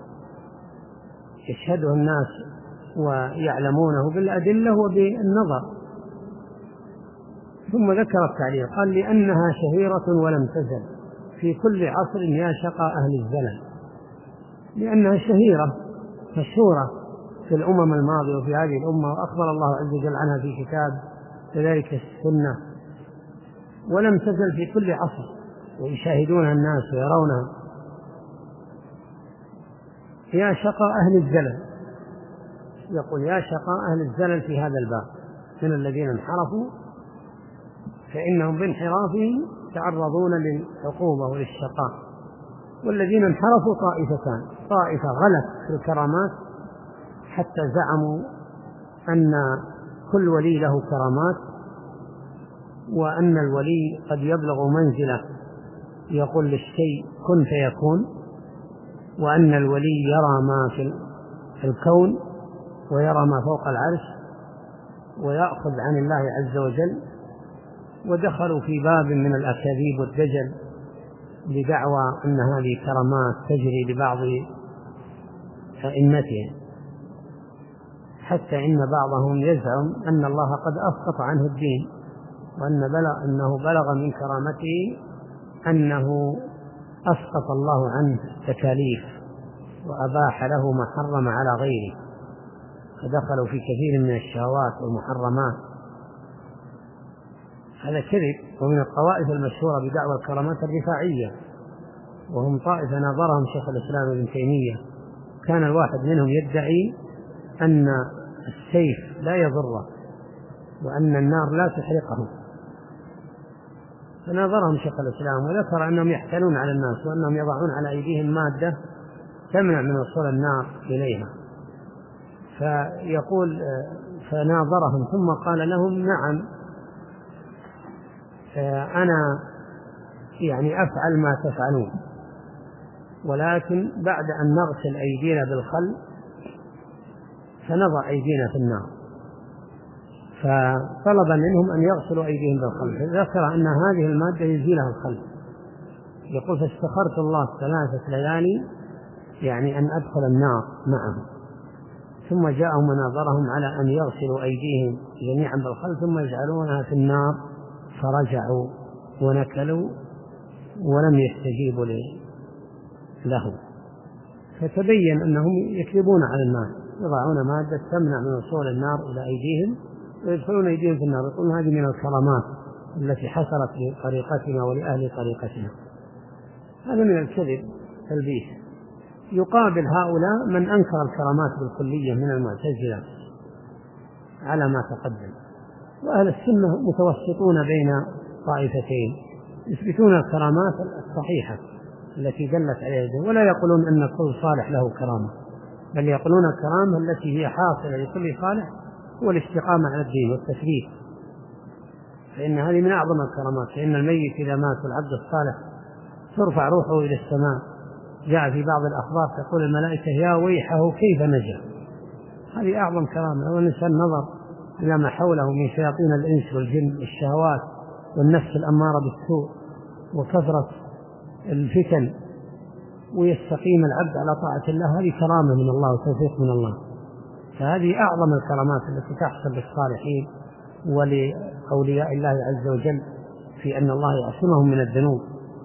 يشهده الناس ويعلمونه بالأدلة وبالنظر. ثم ذكر التعليل، قال: لأنها شهيرة ولم تزل في كل عصر يا شقى أهل الزلل. لأنها شهيرة مشهورة في الأمم الماضية وفي هذه الأمة، وأخبر الله عز وجل عنها في كتاب كذلك السنة، ولم تزل في كل عصر ويشاهدونها الناس ويرونها. يا شقى أهل الزلل، يقول يا شقى أهل الزلل في هذا الباب من الذين انحرفوا، فإنهم بانحرافهم تعرضون للعقوبة وللشقاء. والذين انحرفوا طائفتان: طائفة غلت في الكرامات حتى زعموا أن كل ولي له كرامات، وأن الولي قد يبلغ منزلة يقول للشيء كن فيكون، وأن الولي يرى ما في الكون ويرى ما فوق العرش ويأخذ عن الله عز وجل. ودخلوا في باب من الأكاذيب والدجل بدعوى أن هذه كرامات تجري لبعض أئمتهم، حتى إن بعضهم يزعم أن الله قد أسقط عنه الدين، وأن بلغ أنه بلغ من كرامته أنه أسقط الله عنه تكاليف وأباح له ما حرم على غيره، فدخلوا في كثير من الشهوات والمحرمات. هذا كذب. ومن الطوائف المشهورة بدعوى الكرامات الرفاعية، وهم طائفة ناظرهم شيخ الإسلام ابن تيمية. كان الواحد منهم يدعي أن السيف لا يضره وأن النار لا تحرقه، فناظرهم شيخ الإسلام وذكر أنهم يحتلون على الناس، وأنهم يضعون على أيديهم مادة تمنع من وصول النار إليها. فيقول فناظرهم ثم قال لهم: نعم أنا يعني أفعل ما تفعلون، ولكن بعد أن نغسل أيدينا بالخل فنضع أيدينا في النار. فطلب منهم أن يغسلوا أيديهم بالخل، فذكر أن هذه المادة يزيلها الخل. يقول: فاستخرت الله ثلاثة ليالي يعني أن أدخل النار معهم، ثم جاءهم وناظرهم على أن يغسلوا أيديهم جميعا بالخل ثم يجعلونها في النار، فرجعوا ونكلوا ولم يستجيبوا له. فتبين أنهم يكذبون على الناس، يضعون مادة تمنع من وصول النار إلى أيديهم ويدخلون أيديهم في النار، يقولون هذه من الكرامات التي حصلت لطريقتنا ولأهل طريقتنا. هذا من الكذب تلبيس. يقابل هؤلاء من أنكر الكرامات بالكلية من المعتزلة على ما تقدم. وأهل السنة متوسطون بين طائفتين يثبتون الكرامات الصحيحة التي دلت عليها، ولا يقولون أن كل صالح له كرامة، بل يقولون الكرامة التي هي حاصلة لكل صالح هو الاستقامة على الدين والتثبيت، فإن هذه من أعظم الكرامات. فإن الميت إذا مات والعبد الصالح ترفع روحه إلى السماء. جاء في بعض الأخبار تقول الملائكة يا ويحه كيف نجا. هذه أعظم كرامة. لو الإنسان نظر إلى ما حوله من شياطين الإنس والجن والشهوات والنفس الأمارة بالسوء وكثرة الفتن ويستقيم العبد على طاعة الله، هذه كرامة من الله وتوفيق من الله. فهذه أعظم الكرامات التي تحصل للصالحين ولأولياء الله عز وجل، في أن الله يعصمهم من الذنوب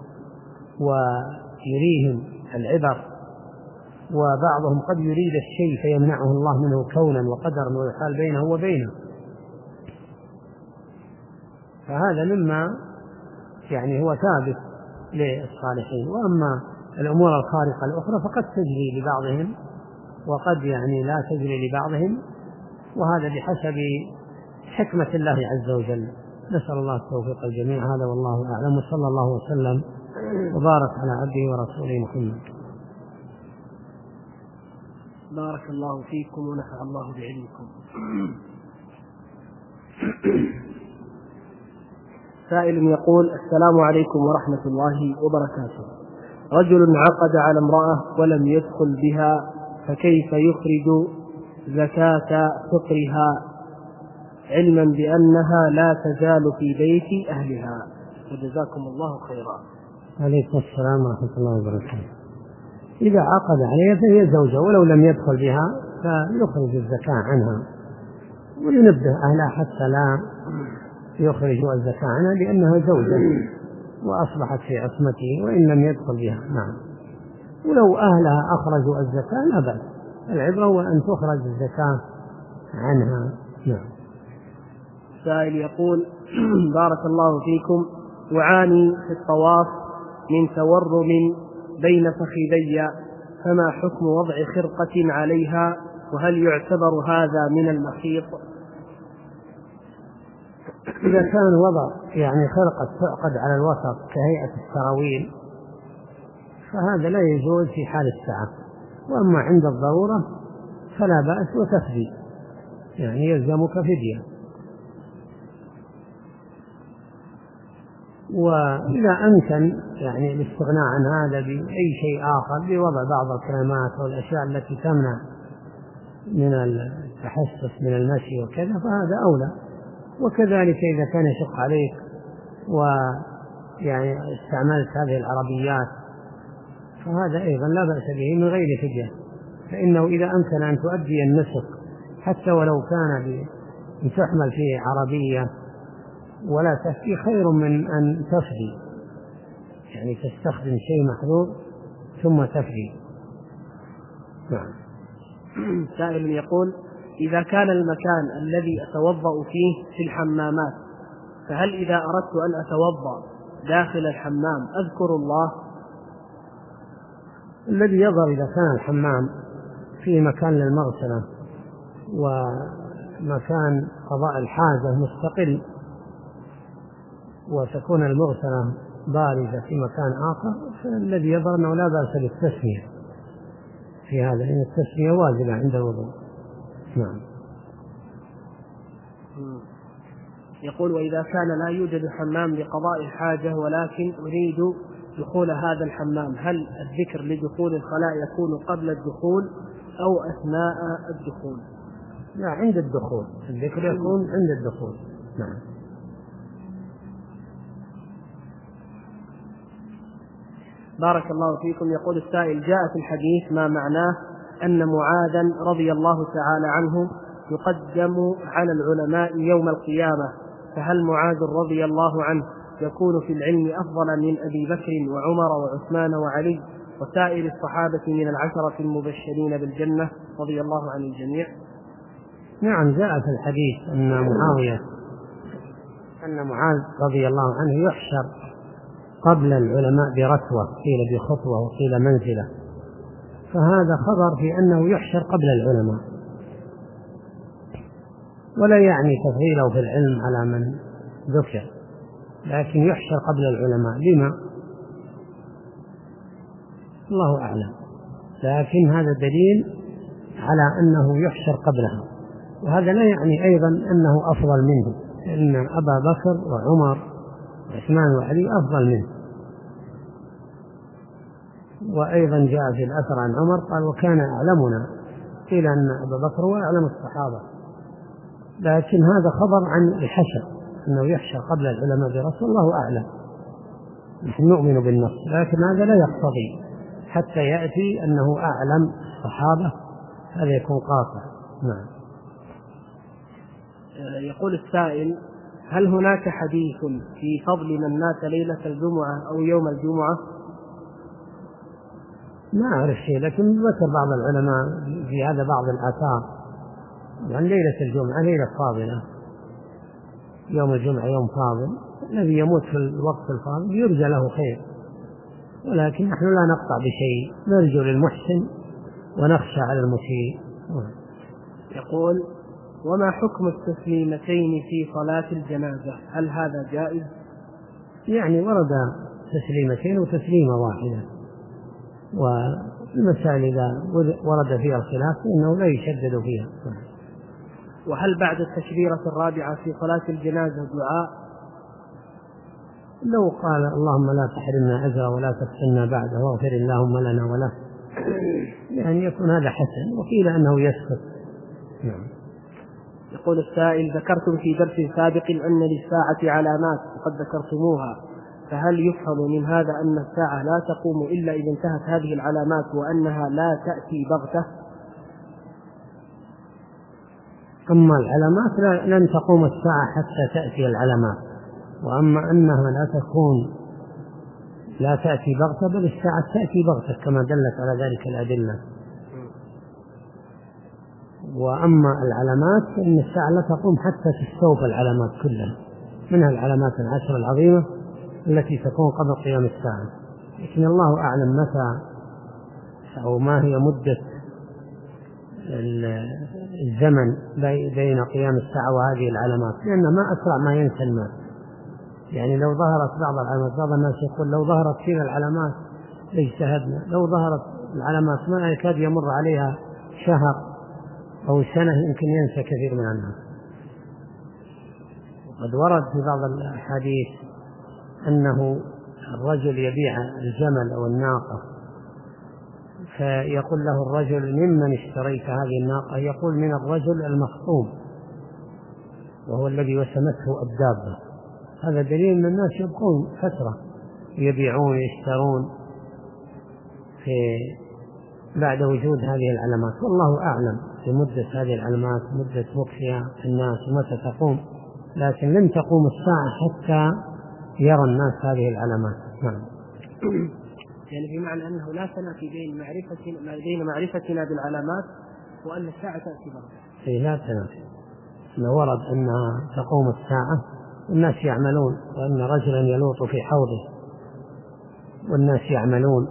ويريهم العبر، وبعضهم قد يريد الشيء فيمنعه الله منه كونا وقدرا ويحال بينه وبينه. فهذا مما يعني هو ثابت للصالحين. وأما الأمور الخارقة الأخرى فقد تجري لبعضهم وقد يعني لا تجري لبعضهم، وهذا بحسب حكمة الله عز وجل. نسأل الله التوفيق الجميع. هذا والله أعلم، وصلى الله وسلم وبارك على عبده ورسوله محمد. بارك الله فيكم ونفع الله بعلمكم. سائل يقول: السلام عليكم ورحمة الله وبركاته. رجل عقد على امرأة ولم يدخل بها، فكيف يخرج زكاة فطرها علما بأنها لا تزال في بيت أهلها؟ وجزاكم الله خيرا. عليكم السلام ورحمة الله وبركاته. إذا عقد عليها فهي زوجة ولو لم يدخل بها فيخرج الزكاة عنها، وينبه أهلها حتى لا يخرج الزكاة عنها لأنها زوجة وأصبحت في عصمته وإن لم يدخل بها. نعم. ولو أهلها أخرجوا الزكاة لا بأس، العبرة هو أن تخرج الزكاة عنها. نعم. سائل يقول: بارك الله فيكم، أعاني في الطواف من تورم بين فخذي، فما حكم وضع خرقة عليها، وهل يعتبر هذا من المخيط؟ إذا كان وضع يعني خرقة تعقد على الوسط كهيئة السراويل فهذا لا يجوز في حال السعة، وأما عند الضرورة فلا بأس وتفدي، يعني يلزمك فدية. وإذا أمكن يعني الاستغناء عن هذا بأي شيء آخر بوضع بعض الكريمات والأشياء التي تمنع من التحسس من المشي وكذا فهذا أولى. وكذلك إذا كان يشق عليك ويعني استعملت هذه العربيات فهذا أيضا لا بأس به من غير فدية، فإنه إذا أمكن أن تؤدي النسك حتى ولو كان تحمل فيه عربية ولا تفدي خير من أن تفدي، يعني تستخدم شيء محظور ثم تفدي. نعم. سائل يقول: إذا كان المكان الذي أتوضأ فيه في الحمامات، فهل إذا أردت أن أتوضأ داخل الحمام أذكر الله؟ الذي يظهر إذا كان الحمام فيه مكان للمغسلة ومكان قضاء الحاجة مستقل وتكون المغسلة بارزة في مكان آخر، فالذي يظهر أنه لا بأس بالتسمية في هذا، لأن التسمية واجبة عند الوضوء. نعم. يقول: وإذا كان لا يوجد حمام لقضاء الحاجة ولكن أريد دخول هذا الحمام، هل الذكر لدخول الخلاء يكون قبل الدخول أو أثناء الدخول؟ لا، عند الدخول، الذكر يكون عند الدخول. نعم. بارك الله فيكم. يقول السائل: جاء في الحديث ما معناه أن معاذا رضي الله تعالى عنه يقدم على العلماء يوم القيامة، فهل معاذ رضي الله عنه يكون في العلم أفضل من أبي بكر وعمر وعثمان وعلي وسائر الصحابة من العشرة المبشرين بالجنة رضي الله عن الجميع؟ نعم، جاء في الحديث أن معاوية أن معاذ رضي الله عنه يحشر قبل العلماء برتوة، قيل بخطوة وقيل منزلة، فهذا خبر في أنه يحشر قبل العلماء، ولا يعني تفضيله في العلم على من ذكر، لكن يحشر قبل العلماء. لما؟ الله أعلم، لكن هذا دليل على أنه يحشر قبلها. وهذا لا يعني أيضا أنه أفضل منه، لأن أبا بكر وعمر وعثمان وعلي أفضل منه. وأيضا جاء في الأثر عن عمر قال: وكان أعلمنا، قيل أن أبا بكر هو أعلم الصحابة، لكن هذا خبر عن الحشر، أنه يحشر قبل العلماء برسول الله أعلم. نحن نؤمن بالنص، لكن هذا لا يقتضي حتى يأتي أنه أعلم الصحابة، هذا يكون قاطع. نعم. يقول السائل: هل هناك حديث في فضل من مات ليلة الجمعة أو يوم الجمعة؟ ما أعرف شيء، لكن ذكر بعض العلماء في هذا بعض الآثار عن ليلة الجمعة ليلة فاضلة، يوم الجمعة يوم فاضل، الذي يموت في الوقت الفاضل يرجى له خير، ولكن نحن لا نقطع بشيء، نرجو للمحسن ونخشى على المسيء. يقول: وما حكم التسليمتين في صلاة الجنازة؟ هل هذا جائز؟ يعني ورد تسليمتين وتسليمة واحدة، والمسائل إذا ورد فيها الخلاف إنه لا يشدد فيها. وهل بعد التكبيرة الرابعة في صلاة الجنازة دعاء؟ لو قال: اللهم لا تحرمنا أجره ولا تفتنا بعده واغفر اللهم لنا وله، يعني يكون هذا حسن. وقيل أنه يسكت. نعم. يقول السائل: ذكرتم في درس سابق أن للساعة علامات وقد ذكرتموها، فهل يفهم من هذا أن الساعة لا تقوم إلا إذا انتهت هذه العلامات وأنها لا تأتي بغتة؟ أما العلامات لن تقوم الساعة حتى تأتي العلامات، وأما أنها لا تكون لا تأتي بغتة، بل الساعة تأتي بغتة كما دلت على ذلك الأدلة. وأما العلامات فإن الساعة لا تقوم حتى تستوفى العلامات كلها، منها العلامات العشر العظيمة التي تكون قبل قيام الساعة، لكن الله أعلم متى أو ما هي مدة الزمن بين قيام الساعة وهذه العلامات، لأن ما أسرع ما ينسى الناس. يعني لو ظهرت بعض العلامات، بعض الناس يقول: لو ظهرت فينا العلامات لاجتهدنا، لو ظهرت العلامات ما يكاد يمر عليها شهر أو سنة يمكن ينسى كثير من الناس. وقد ورد في بعض الأحاديث أنه الرجل يبيع الجمل أو الناقة، فيقول له الرجل: ممن اشتريت هذه الناقة؟ يقول: من الرجل المخطوم، وهو الذي وسمته الدابة. هذا دليل أن الناس يبقون فترة يبيعون يشترون في بعد وجود هذه العلامات. والله أعلم بمدة هذه العلامات، مدة مكفية الناس ومتى تقوم، لكن لن تقوم الساعة حتى يرى الناس هذه العلامات. نعم. يعني بمعنى أنه لا تنافي بين معرفتنا بين معرفتنا بالعلامات وأن الساعة تأتي بغتة. إيه، لا تنافي. لو ورد أنها تقوم الساعة والناس يعملون، وأن رجلا يلوط في حوضه والناس يعملون،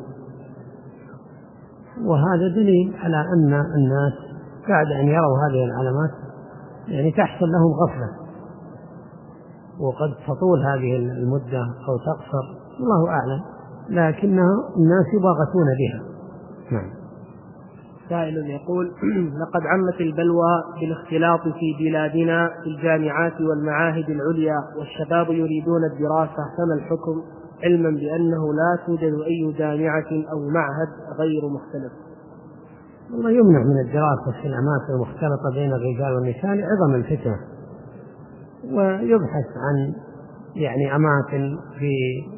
وهذا دليل على أن الناس بعد أن يروا هذه العلامات يعني تحصل لهم غفلة، وقد تطول هذه المدة أو تقصر، الله أعلم، لكنها الناس يباغتون بها. نعم. سائل يقول: لقد عمت البلوى بالاختلاط في بلادنا في الجامعات والمعاهد العليا، والشباب يريدون الدراسة، فما الحكم، علما بأنه لا توجد أي جامعة أو معهد غير مختلط؟ والله يمنع من الدراسة في الأماكن المختلطة بين الرجال والنساء لعظم الفتنة، ويبحث عن يعني أماكن في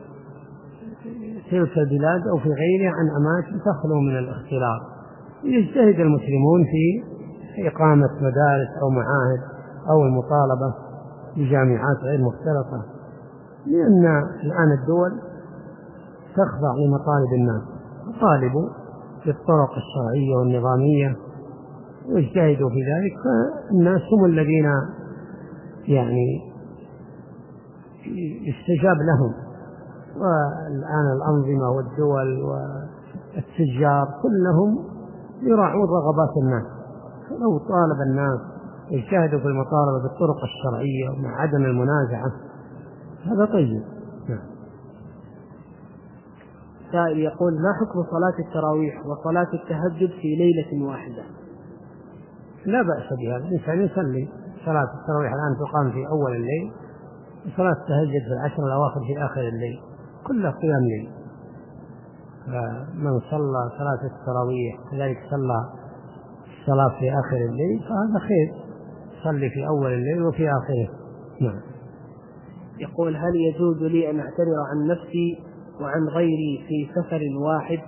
تلك البلاد أو في غيرها عن أماكن تخلو من الاختلاط. يجتهد المسلمون في إقامة مدارس أو معاهد أو المطالبة بجامعات غير مختلطة، لأن الآن الدول تخضع لمطالب الناس، طالبوا بالطرق الشرعية والنظامية ويجتهدوا في ذلك، فالناس هم الذين يعني يستجاب لهم. والآن الأنظمة والدول والتجار كلهم يراعون رغبات الناس، فلو طالب الناس يجتهدوا في المطالبة بالطرق الشرعية ومع عدم المنازعة هذا طيب. سائل يقول: ما حكم صلاة التراويح وصلاة التهجد في ليلة واحدة؟ لا بأس بها، الإنسان يصلي صلاة التراويح الآن تقام في أول الليل، وصلاة التهجد في العشر الأواخر في آخر الليل، كلها قيام ليل. فمن صلى صلاة التراويح كذلك صلى الصلاة في آخر الليل فهذا خير، صلي في أول الليل وفي آخره. نعم. يقول: هل يجوز لي أن أعتذر عن نفسي وعن غيري في سفر واحد؟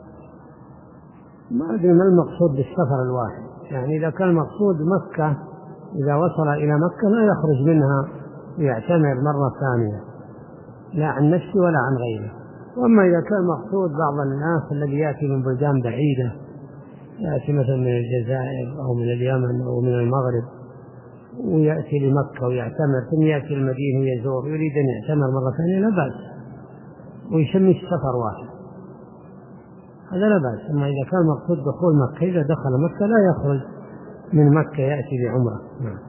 ما أدري ما المقصود بالسفر الواحد، يعني إذا كان المقصود مكة، إذا وصل إلى مكة لا يخرج منها ويعتمر مرة ثانية، لا عن نفسه ولا عن غيره. وأما إذا كان مقصود بعض الناس الذي يأتي من بلدان بعيدة، يأتي مثلا من الجزائر أو من اليمن أو من المغرب ويأتي لمكة ويعتمر ثم يأتي المدينة ويزور يريد أن يعتمر مرة ثانية لا بأس، ويسمي السفر واحد، هذا لا بأس. أما إذا كان مقصود دخول مكة، إذا دخل مكة لا يخرج من مكة يأتي بعمرة.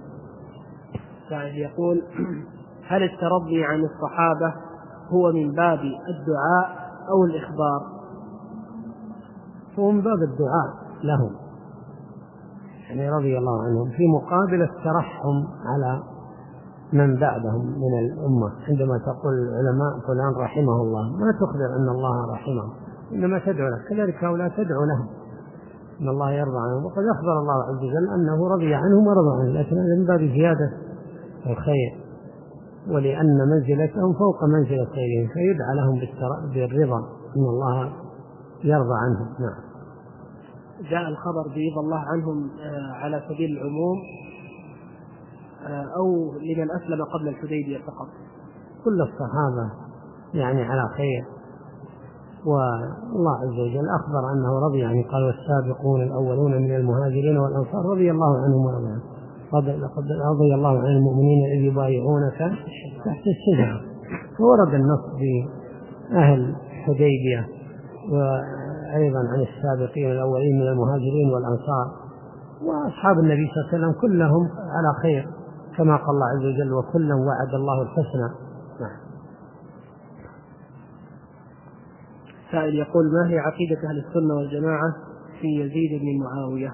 يعني يقول: هل الترضي عن الصحابة هو من باب الدعاء أو الإخبار؟ هو من باب الدعاء لهم، يعني رضي الله عنهم، في مقابل الترحم على من بعدهم من الأمة. عندما تقول العلماء فلان رحمه الله، ما تخبر أن الله رحمه، إنما تدعو له، كذلك هؤلاء تدعو لهم أن الله يرضى عنهم، وقد أخبر الله عز وجل أنه رضي عنهم ورضى عنهم، لكن هذا من باب زيادة الخير، ولأن منزلتهم فوق منزلة غيرهم، فيدعى لهم بالرضا أن الله يرضى عنهم. نعم. جاء الخبر برضا الله عنهم على سبيل العموم أو لمن أسلم قبل الحديبية فقط؟ كل الصحابة يعني على خير، والله عز وجل أخبر أنه رضي عنه، قال: والسابقون الأولون من المهاجرين والأنصار رضي الله عنهم ورضوا عنه، لقد رضي الله عن المؤمنين إذ يبايعونك تحت الشجرة. فورد النص بأهل حديبية وأيضا عن السابقين الأولين من المهاجرين والأنصار، وأصحاب النبي صلى الله عليه وسلم كلهم على خير كما قال الله عز وجل: وكلا وعد الله الحسنى. نعم. سائل يقول: ما هي عقيدة أهل السنة والجماعة في يزيد بن معاوية؟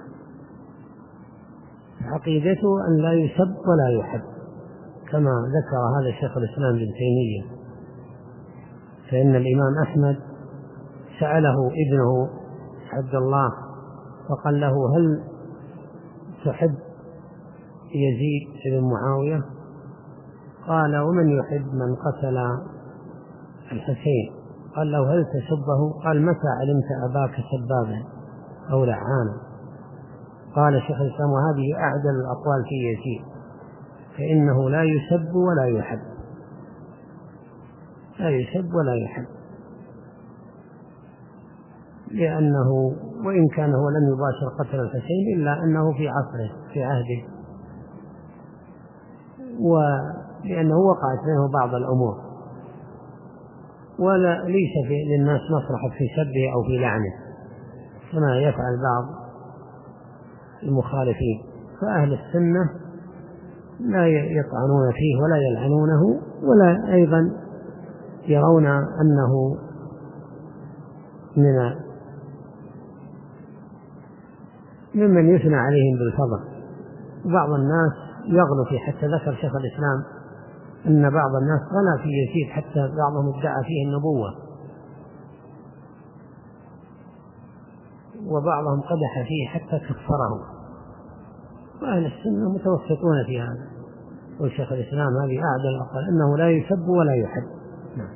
عقيدته أن لا يسب ولا يحب، كما ذكر هذا شيخ الإسلام ابن تيمية. فإن الإمام أحمد سأله ابنه عبد الله فقال له: هل تحب يزيد بن معاوية؟ قال: ومن يحب من قتل الحسين؟ قال له: هل تسبه؟ قال: متى علمت أباك سبابا أو لعانا؟ قال شيخ الإسلام: وهذه أعدل الأقوال في يزيد، فإنه لا يسب ولا يحب، لا يسب ولا يحب، لأنه وإن كان هو لم يباشر قتل الحسين إلا أنه في عصره في عهده، ولأنه وقعت منه بعض الأمور، ولا ليس في للناس مصلحة في سبه أو في لعنه كما يفعل بعض المخالفين. فأهل السنة لا يطعنون فيه ولا يلعنونه، ولا أيضا يرون أنه من ممن يثنى عليهم بالفضل. بعض الناس يغلو في، حتى ذكر شيخ الإسلام أن بعض الناس غلا في يزيد حتى بعضهم ادعى فيه النبوة، وبعضهم قدح فيه حتى كفره. وأهل السنة متوسطون في هذا، والشيخ الإسلام هذه أعدل الأقوال أنه لا يسب ولا يحب. نعم.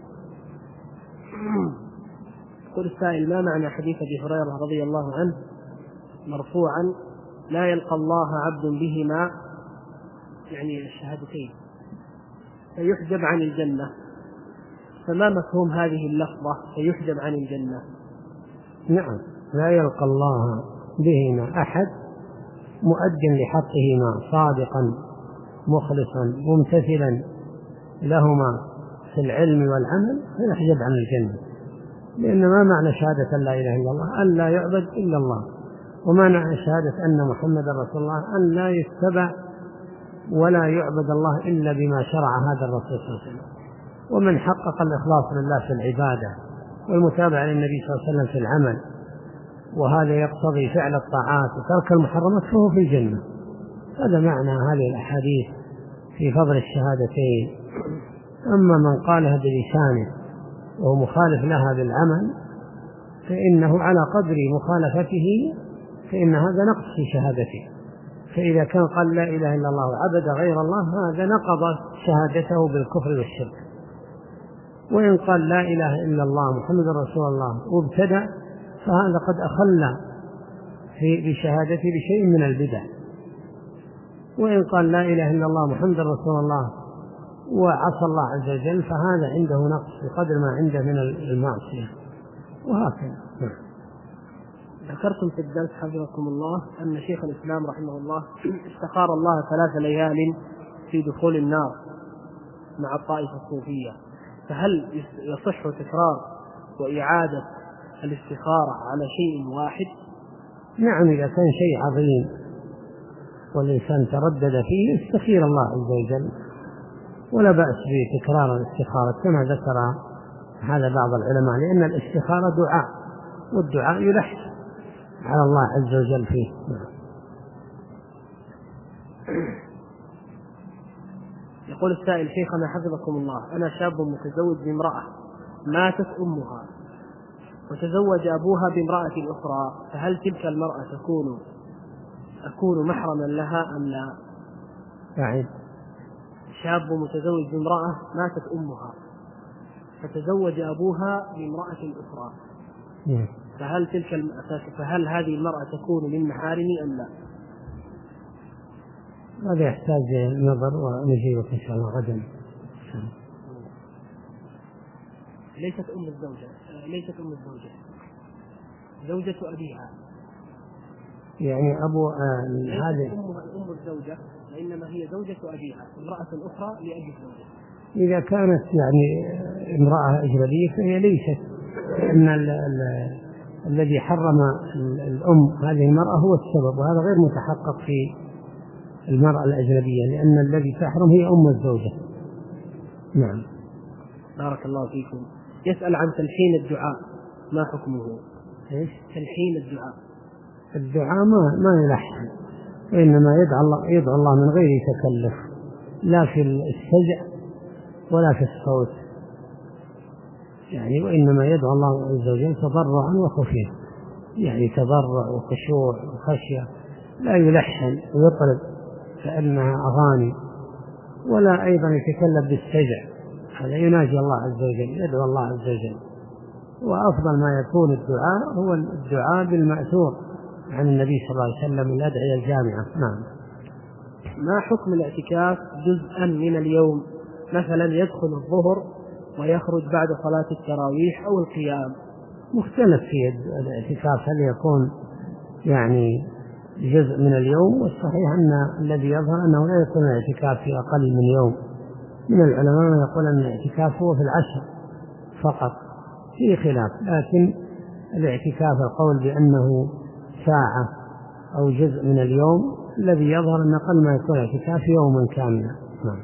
يقول السائل: ما معنى حديث أبي هريرة رضي الله عنه مرفوعا: لا يلقى الله عبد بهما، يعني الشهادتين، فيحجب عن الجنة؟ فما مفهوم هذه اللفظة فيحجب عن الجنة؟ نعم، لا يلقى الله بهما أحد مؤد لحقهما صادقا مخلصا ممتثلا لهما في العلم والعمل فيحجب عن الجنة. لأن ما معنى شهادة لا إله إلا الله؟ أن لا يعبد إلا الله، وما معنى شهادة أن محمد رسول الله؟ أن لا يتبع ولا يعبد الله إلا بما شرع هذا الرسول صلى الله عليه وسلم. ومن حقق الإخلاص لله في العبادة والمتابعة للنبي صلى الله عليه وسلم في العمل، وهذا يقتضي فعل الطاعات وترك المحرمات، فهو في الجنة. هذا معنى هذه الأحاديث في فضل الشهادتين. أما من قالها بلسانه وهو مخالف لها بالعمل فإنه على قدر مخالفته فإن هذا نقص في شهادته. فإذا كان قال لا إله إلا الله وعبد غير الله هذا نقض شهادته بالكفر والشرك. وإن قال لا إله إلا الله محمد رسول الله وابتدأ فهذا قد أخل في بشهادته بشيء من البدع. وإن قال لا إله إلا الله محمد رسول الله وعصى الله عز وجل فهذا عنده نقص بقدر ما عنده من المعصية، وهكذا. ذكرتم في الدرس حفظكم الله أن شيخ الإسلام رحمه الله استخار الله ثلاث ليال في دخول النار مع الطائفة الصوفية، فهل يصح تكرار وإعادة الاستخارة على شيء واحد؟ نعم، إذا كان شيء عظيم والإنسان تردد فيه استخير الله عز وجل، ولا بأس بتكرار الاستخارة كما ذكر هذا بعض العلماء، لأن الاستخارة دعاء، والدعاء يلح على الله عز وجل فيه. يقول السائل: شيخنا حفظكم الله، أنا شاب متزوج بامرأة ماتت أمها وتزوج أبوها بامرأة أخرى، فهل تلك المرأة تكون أكون محرما لها أم لا؟ يعني شاب متزوج بامرأة ماتت أمها فتزوج أبوها بامرأة أخرى، فهل تلك فهل هذه المرأة تكون من محارمي أم لا؟ هذا يحتاج نظر ونجيبك إن شاء الله غدا. ليست أم الزوجة ليست أم الزوجة زوجة أبيها، يعني أبو هذه أم الزوجة، وإنما هي زوجة أبيها، امرأة أخرى لأبي الزوجة. إذا كانت يعني امرأة أجنبية فهي ليست، لأن ال ال الذي حرم الأم هذه المرأة هو السبب، وهذا غير متحقق في المرأة الأجنبية، لأن الذي تحرم هي أم الزوجة. نعم. بارك الله فيكم. يسأل عن تلحين الدعاء، ما حكمه؟ إيش؟ تلحين الدعاء. الدعاء ما ما يلحن، وإنما يدعو الله يدعو الله من غير تكلف، لا في السجع ولا في الصوت، يعني وإنما يدعو الله عز وجل تضرعا وخفيا، يعني تضرع وخشوع وخشية، لا يلحن ويطرب كأنها أغاني، ولا أيضا يتكلم بالسجع، هذا يناجي الله عز وجل، يدعو الله عز وجل. وأفضل ما يكون الدعاء هو الدعاء بالمأثور عن النبي صلى الله عليه وسلم من الأدعية الجامعة. نعم. ما حكم الاعتكاف جزءا من اليوم، مثلا يدخل الظهر ويخرج بعد صلاة التراويح أو القيام؟ مختلف في الاعتكاف، هل يكون يعني جزء من اليوم؟ والصحيح أن الذي يظهر أنه لا يكون الاعتكاف في أقل من يوم. من العلماء من يقول أن الاعتكاف هو في العشر فقط، في خلاف، لكن الاعتكاف القول بأنه ساعة أو جزء من اليوم الذي يظهر أن أقل ما يكون اعتكاف يوما كاملا. نعم.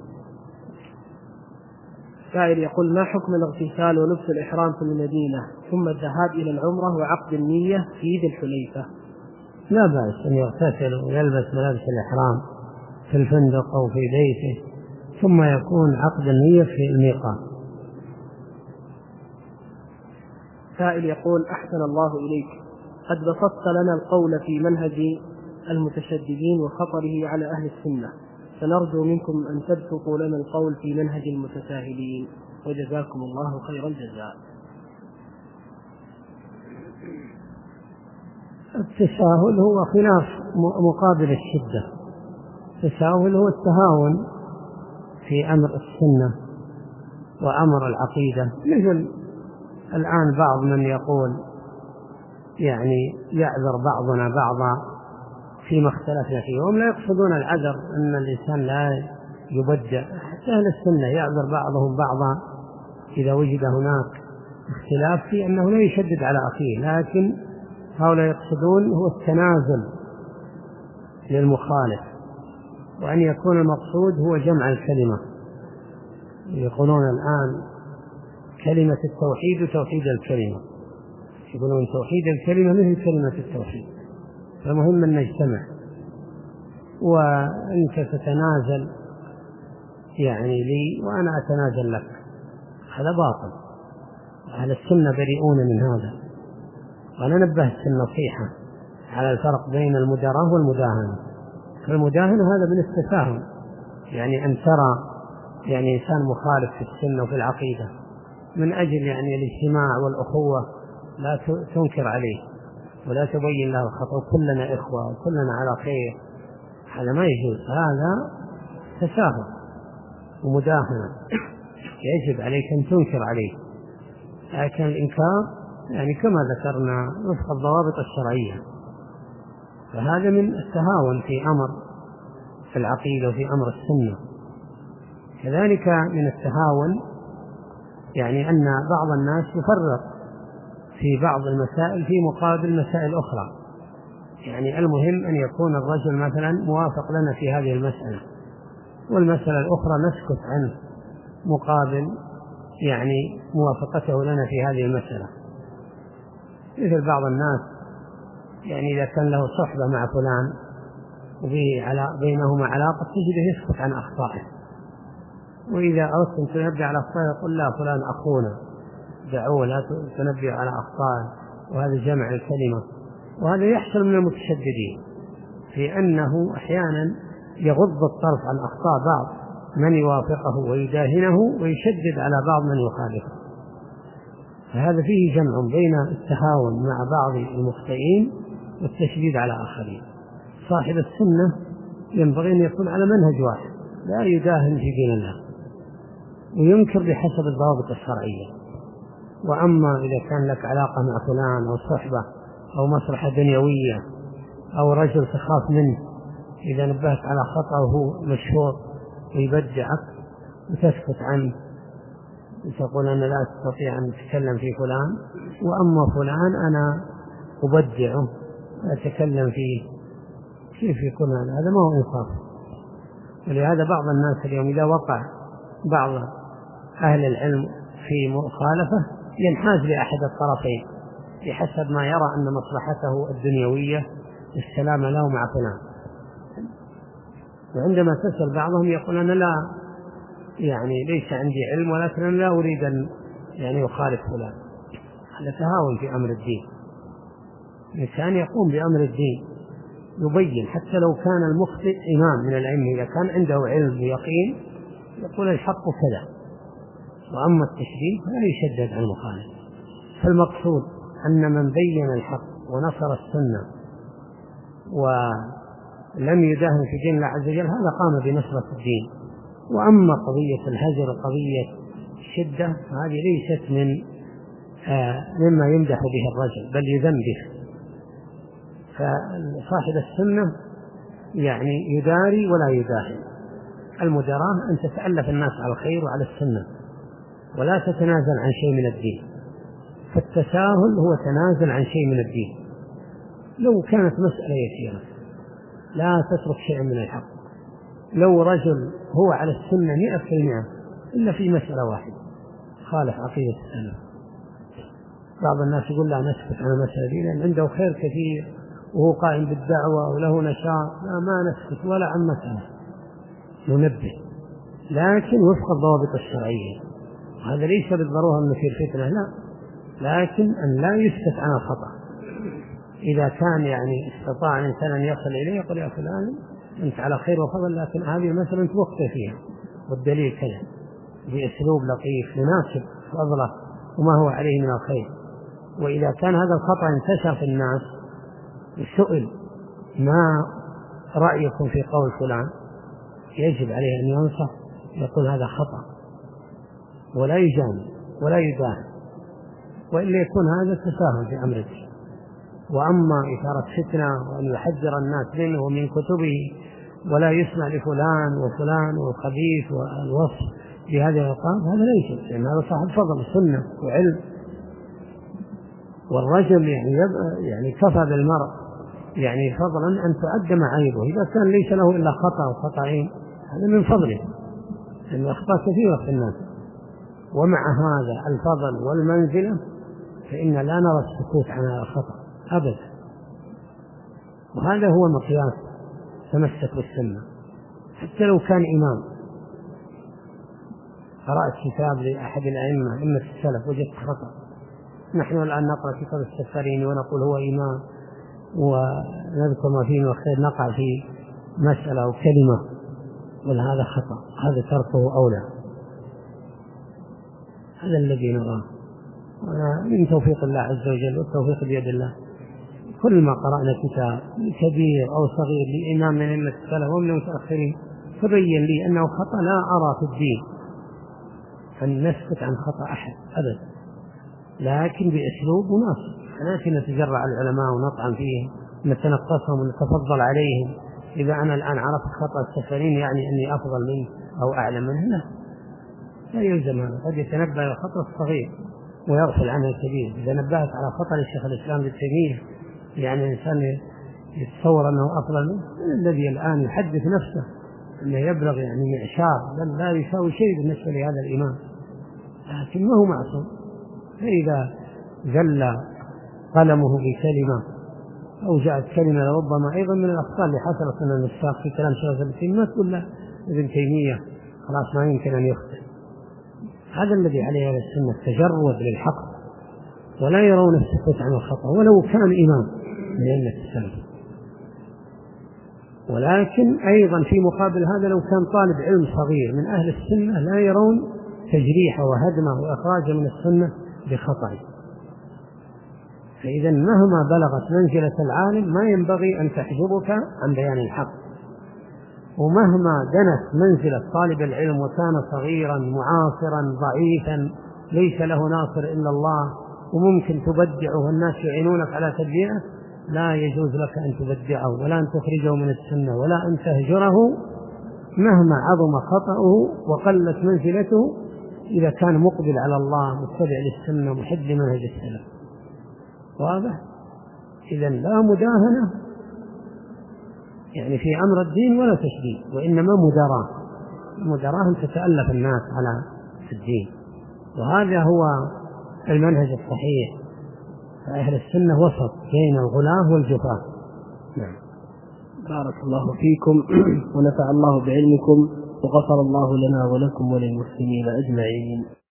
سائل يقول: ما حكم الاغتسال ولبس الإحرام في المدينة ثم الذهاب إلى العمرة وعقد النية في ذي الحليفة؟ لا بأس أن يغتسل ويلبس ملابس الإحرام في الفندق أو في بيته، ثم يكون عقد النية في الميقات. سائل يقول: أحسن الله إليك، قد بسطت لنا القول في منهج المتشددين وخطره على أهل السنة، فنرجو منكم أن تبسطوا لنا القول في منهج المتساهلين، وجزاكم الله خير الجزاء. التساهل هو خلاف مقابل الشدة. التساهل هو التهاون في أمر السنة وأمر العقيدة، مثل الآن بعض من يقول يعني يعذر بعضنا بعضا فيما اختلفنا فيه، وهم لا يقصدون العذر أن الإنسان لا يبدع، حتى أهل السنة يعذر بعضهم بعضا إذا وجد هناك اختلاف في أنه لا يشدد على أخيه، لكن هؤلاء يقصدون هو التنازل للمخالف، وأن يكون المقصود هو جمع الكلمة. يقولون الآن كلمة التوحيد وتوحيد الكلمة، يقولون توحيد الكلمة مثل كلمة التوحيد، فالمهم أن نجتمع وأنت تتنازل يعني لي وأنا أتنازل لك، هذا باطل. أهل السنة بريئون من هذا. وأنا نبهت في النصيحة على الفرق بين المداراة والمداهنة. فالمداهنة هذا من التساهل، يعني أن ترى يعني إنسان مخالف في السنة وفي العقيدة من أجل يعني الاجتماع والأخوة لا تنكر عليه ولا تبين له الخطأ، وكلنا إخوة وكلنا على خير، هذا ما يجوز، هذا تساهل ومداهنة، يجب عليك أن تنكر عليه. لكن الإنكار يعني كما ذكرنا وفق الضوابط الشرعية، فهذا من التهاون في أمر في العقيدة وفي أمر السنة. كذلك من التهاون يعني أن بعض الناس يفرق في بعض المسائل في مقابل مسائل أخرى، يعني المهم أن يكون الرجل مثلا موافق لنا في هذه المسألة، والمسألة الأخرى نسكت عنه مقابل يعني موافقته لنا في هذه المسألة. مثل بعض الناس يعني إذا كان له صحبة مع فلان وبينهما علاقة تجده يسكت عن أخطائه، وإذا أردت أن تنبه على أخطائه يقول لا فلان أخونا دعوه لا تنبه على أخطائه، وهذا جمع الكلمة. وهذا يحصل من المتشددين في أنه أحيانا يغض الطرف عن أخطاء بعض من يوافقه ويداهنه ويشدد على بعض من يخالفه، فهذا فيه جمع بين التهاون مع بعض المخطئين والتشديد على آخرين. صاحب السنة ينبغي أن يكون على منهج واحد، لا يداهن في دين الله وينكر بحسب الضوابط الشرعية. وأما إذا كان لك علاقة مع فلان أو صحبة أو مصلحة دنيوية أو رجل تخاف منه، إذا نبهت على خطأ وهو مشهور ويبدعك وتسكت عنه وتقول أنا لا أستطيع أن أتكلم في فلان، وأما فلان أنا أبدعه وأتكلم فيه، كيف يكون هذا؟ هذا ما هو إنصاف. ولهذا بعض الناس اليوم إذا وقع بعض أهل العلم في مخالفة ينحاز لأحد الطرفين بحسب ما يرى أن مصلحته الدنيوية السلام له مع فلان. وعندما تسأل بعضهم يقول أنا لا يعني ليس عندي علم ولكن أنا لا أريد أن يعني أخالف فلان. هذا تهاون في أمر الدين. الإنسان يقوم بأمر الدين يبين، حتى لو كان المخطئ إمام من العلم إذا كان عنده علم ويقين يقول الحق كذا. وأما التشديد فلا يشدد عن المخالف. فالمقصود أن من بين الحق ونصر السنة ولم يداهن في دين الله عز وجل هذا قام بنصرة الدين. وأما قضية الهجر وقضية الشدة هذه ليست من آه مما يمدح به الرجل بل يذم به. فصاحب السنة يعني يداري ولا يداهن. المداراة أن تتألف الناس على الخير وعلى السنة ولا تتنازل عن شيء من الدين. فالتساهل هو تنازل عن شيء من الدين. لو كانت مسألة يسيرة لا تترك شيئا من الحق. لو رجل هو على السنة مئة في المئة إلا في مسألة واحدة خالف عقيدة السلف، بعض الناس يقول لا نسكت عن المسألة دي لأن عنده خير كثير وهو قائم بالدعوة وله نشاط، لا ما نسكت ولا عن مسألة، ننبه لكن وفق الضوابط الشرعية. هذا ليس بالضرورة أن نثير فتنة، لا، لكن أن لا يسكت عن الخطأ. إذا كان يعني استطاع إنسان أن يصل إليه يقول يا فلان أنت على خير وفضل لكن هذه المسألة أنت وقت فيها والدليل كذا، بأسلوب لطيف يناسب فضله وما هو عليه من الخير. وإذا كان هذا الخطأ انتشر في الناس سئل ما رأيكم في قول فلان يجب عليه أن ينصح يقول هذا خطأ ولا يجامل ولا يداهن، وإلا يكون هذا التساهل في أمر الدين. وأما إثارة فتنة وأن يحذر الناس منه ومن كتبه ولا يسمع لفلان وفلان والخبيث والوصف بهذه الألقاب هذا ليس، لأن هذا صاحب فضل سنة وعلم. والرجل يعني, يعني كفى بالمرء يعني فضلا أن تؤدى معايبه. إذا كان ليس له إلا خطأ وخطأين هذا من فضله، لأن الأخطاء كثيرة في الناس، ومع هذا الفضل والمنزلة فإن لا نرى السكوت عن الخطأ أبدا. وهذا هو مقياس تمسك بالسنة. حتى لو كان إمام، قرأت كتاب لأحد الأئمة إما السلف وجدت خطأ، نحن الآن نقرأ كتاب السفارين ونقول هو إمام ونذكر ما فيه وخير، نقع في مسألة أو كلمة وهذا خطأ، هذا تركه أولى. هذا الذي نراه من توفيق الله عز وجل، والتوفيق بيد الله. كل ما قرأنا كتاب كبير أو صغير لإمام من أئمة السلف ومن المتأخرين تبين لي أنه خطأ، لا أرى في الدين أن نسكت عن خطأ أحد أبدا، لكن بأسلوب مناسب. لكن نتجرع العلماء ونطعن فيهم، نتنقصهم ونتفضل عليهم. إذا أنا الآن عرفت خطأ السفرين يعني أني أفضل منه أو أعلم منه، لا لا يلزم هذا. قد يتنبه على الخطأ الصغير ويغفل عنه الكبير. إذا نبهت على خطأ الشيخ الإسلام ابن تيمية يعني الإنسان يتصور أنه أفضل منه، الذي الآن يحدث نفسه أنه يبلغ يعني معشار بل لا يساوي شيء بالنسبة لهذا الإمام، لكن ما هو معصوم. فإذا زل قلمه بكلمة أو جاءت كلمة ربما أيضا من الأخطاء اللي حصلت من النساخ في كلام شيخ ابن تيمية، ما تقول له ابن تيمية خلاص ما يمكن أن يخطئ. هذا الذي عليه أهل السنة، التجرد للحق ولا يرون السكوت عن الخطأ ولو كان إمام من أئمة السلف. ولكن أيضا في مقابل هذا لو كان طالب علم صغير من أهل السنة لا يرون تجريحه وهدمه وإخراجه من السنة بخطأ. فإذا مهما بلغت منزلة العالم ما ينبغي أن تحجبك عن بيان الحق، ومهما دنت منزلة طالب العلم وكان صغيرا معاصرا ضعيفا ليس له ناصر إلا الله وممكن تبدعه والناس يعينونك على تبديعه، لا يجوز لك أن تبدعه ولا أن تخرجه من السنة ولا أن تهجره مهما عظم خطأه وقلت منزلته، إذا كان مقبل على الله متبع للسنة محب لمنهج السلف. واضح؟ إذن لا مداهنة يعني في أمر الدين ولا تشديد، وإنما مداراة. مداراة تتألف الناس على الدين، وهذا هو المنهج الصحيح. فأهل السنة وسط بين الغلاة والجفاة. نعم. بارك الله فيكم ونفع الله بعلمكم، وغفر الله لنا ولكم وللمسلمين أجمعين.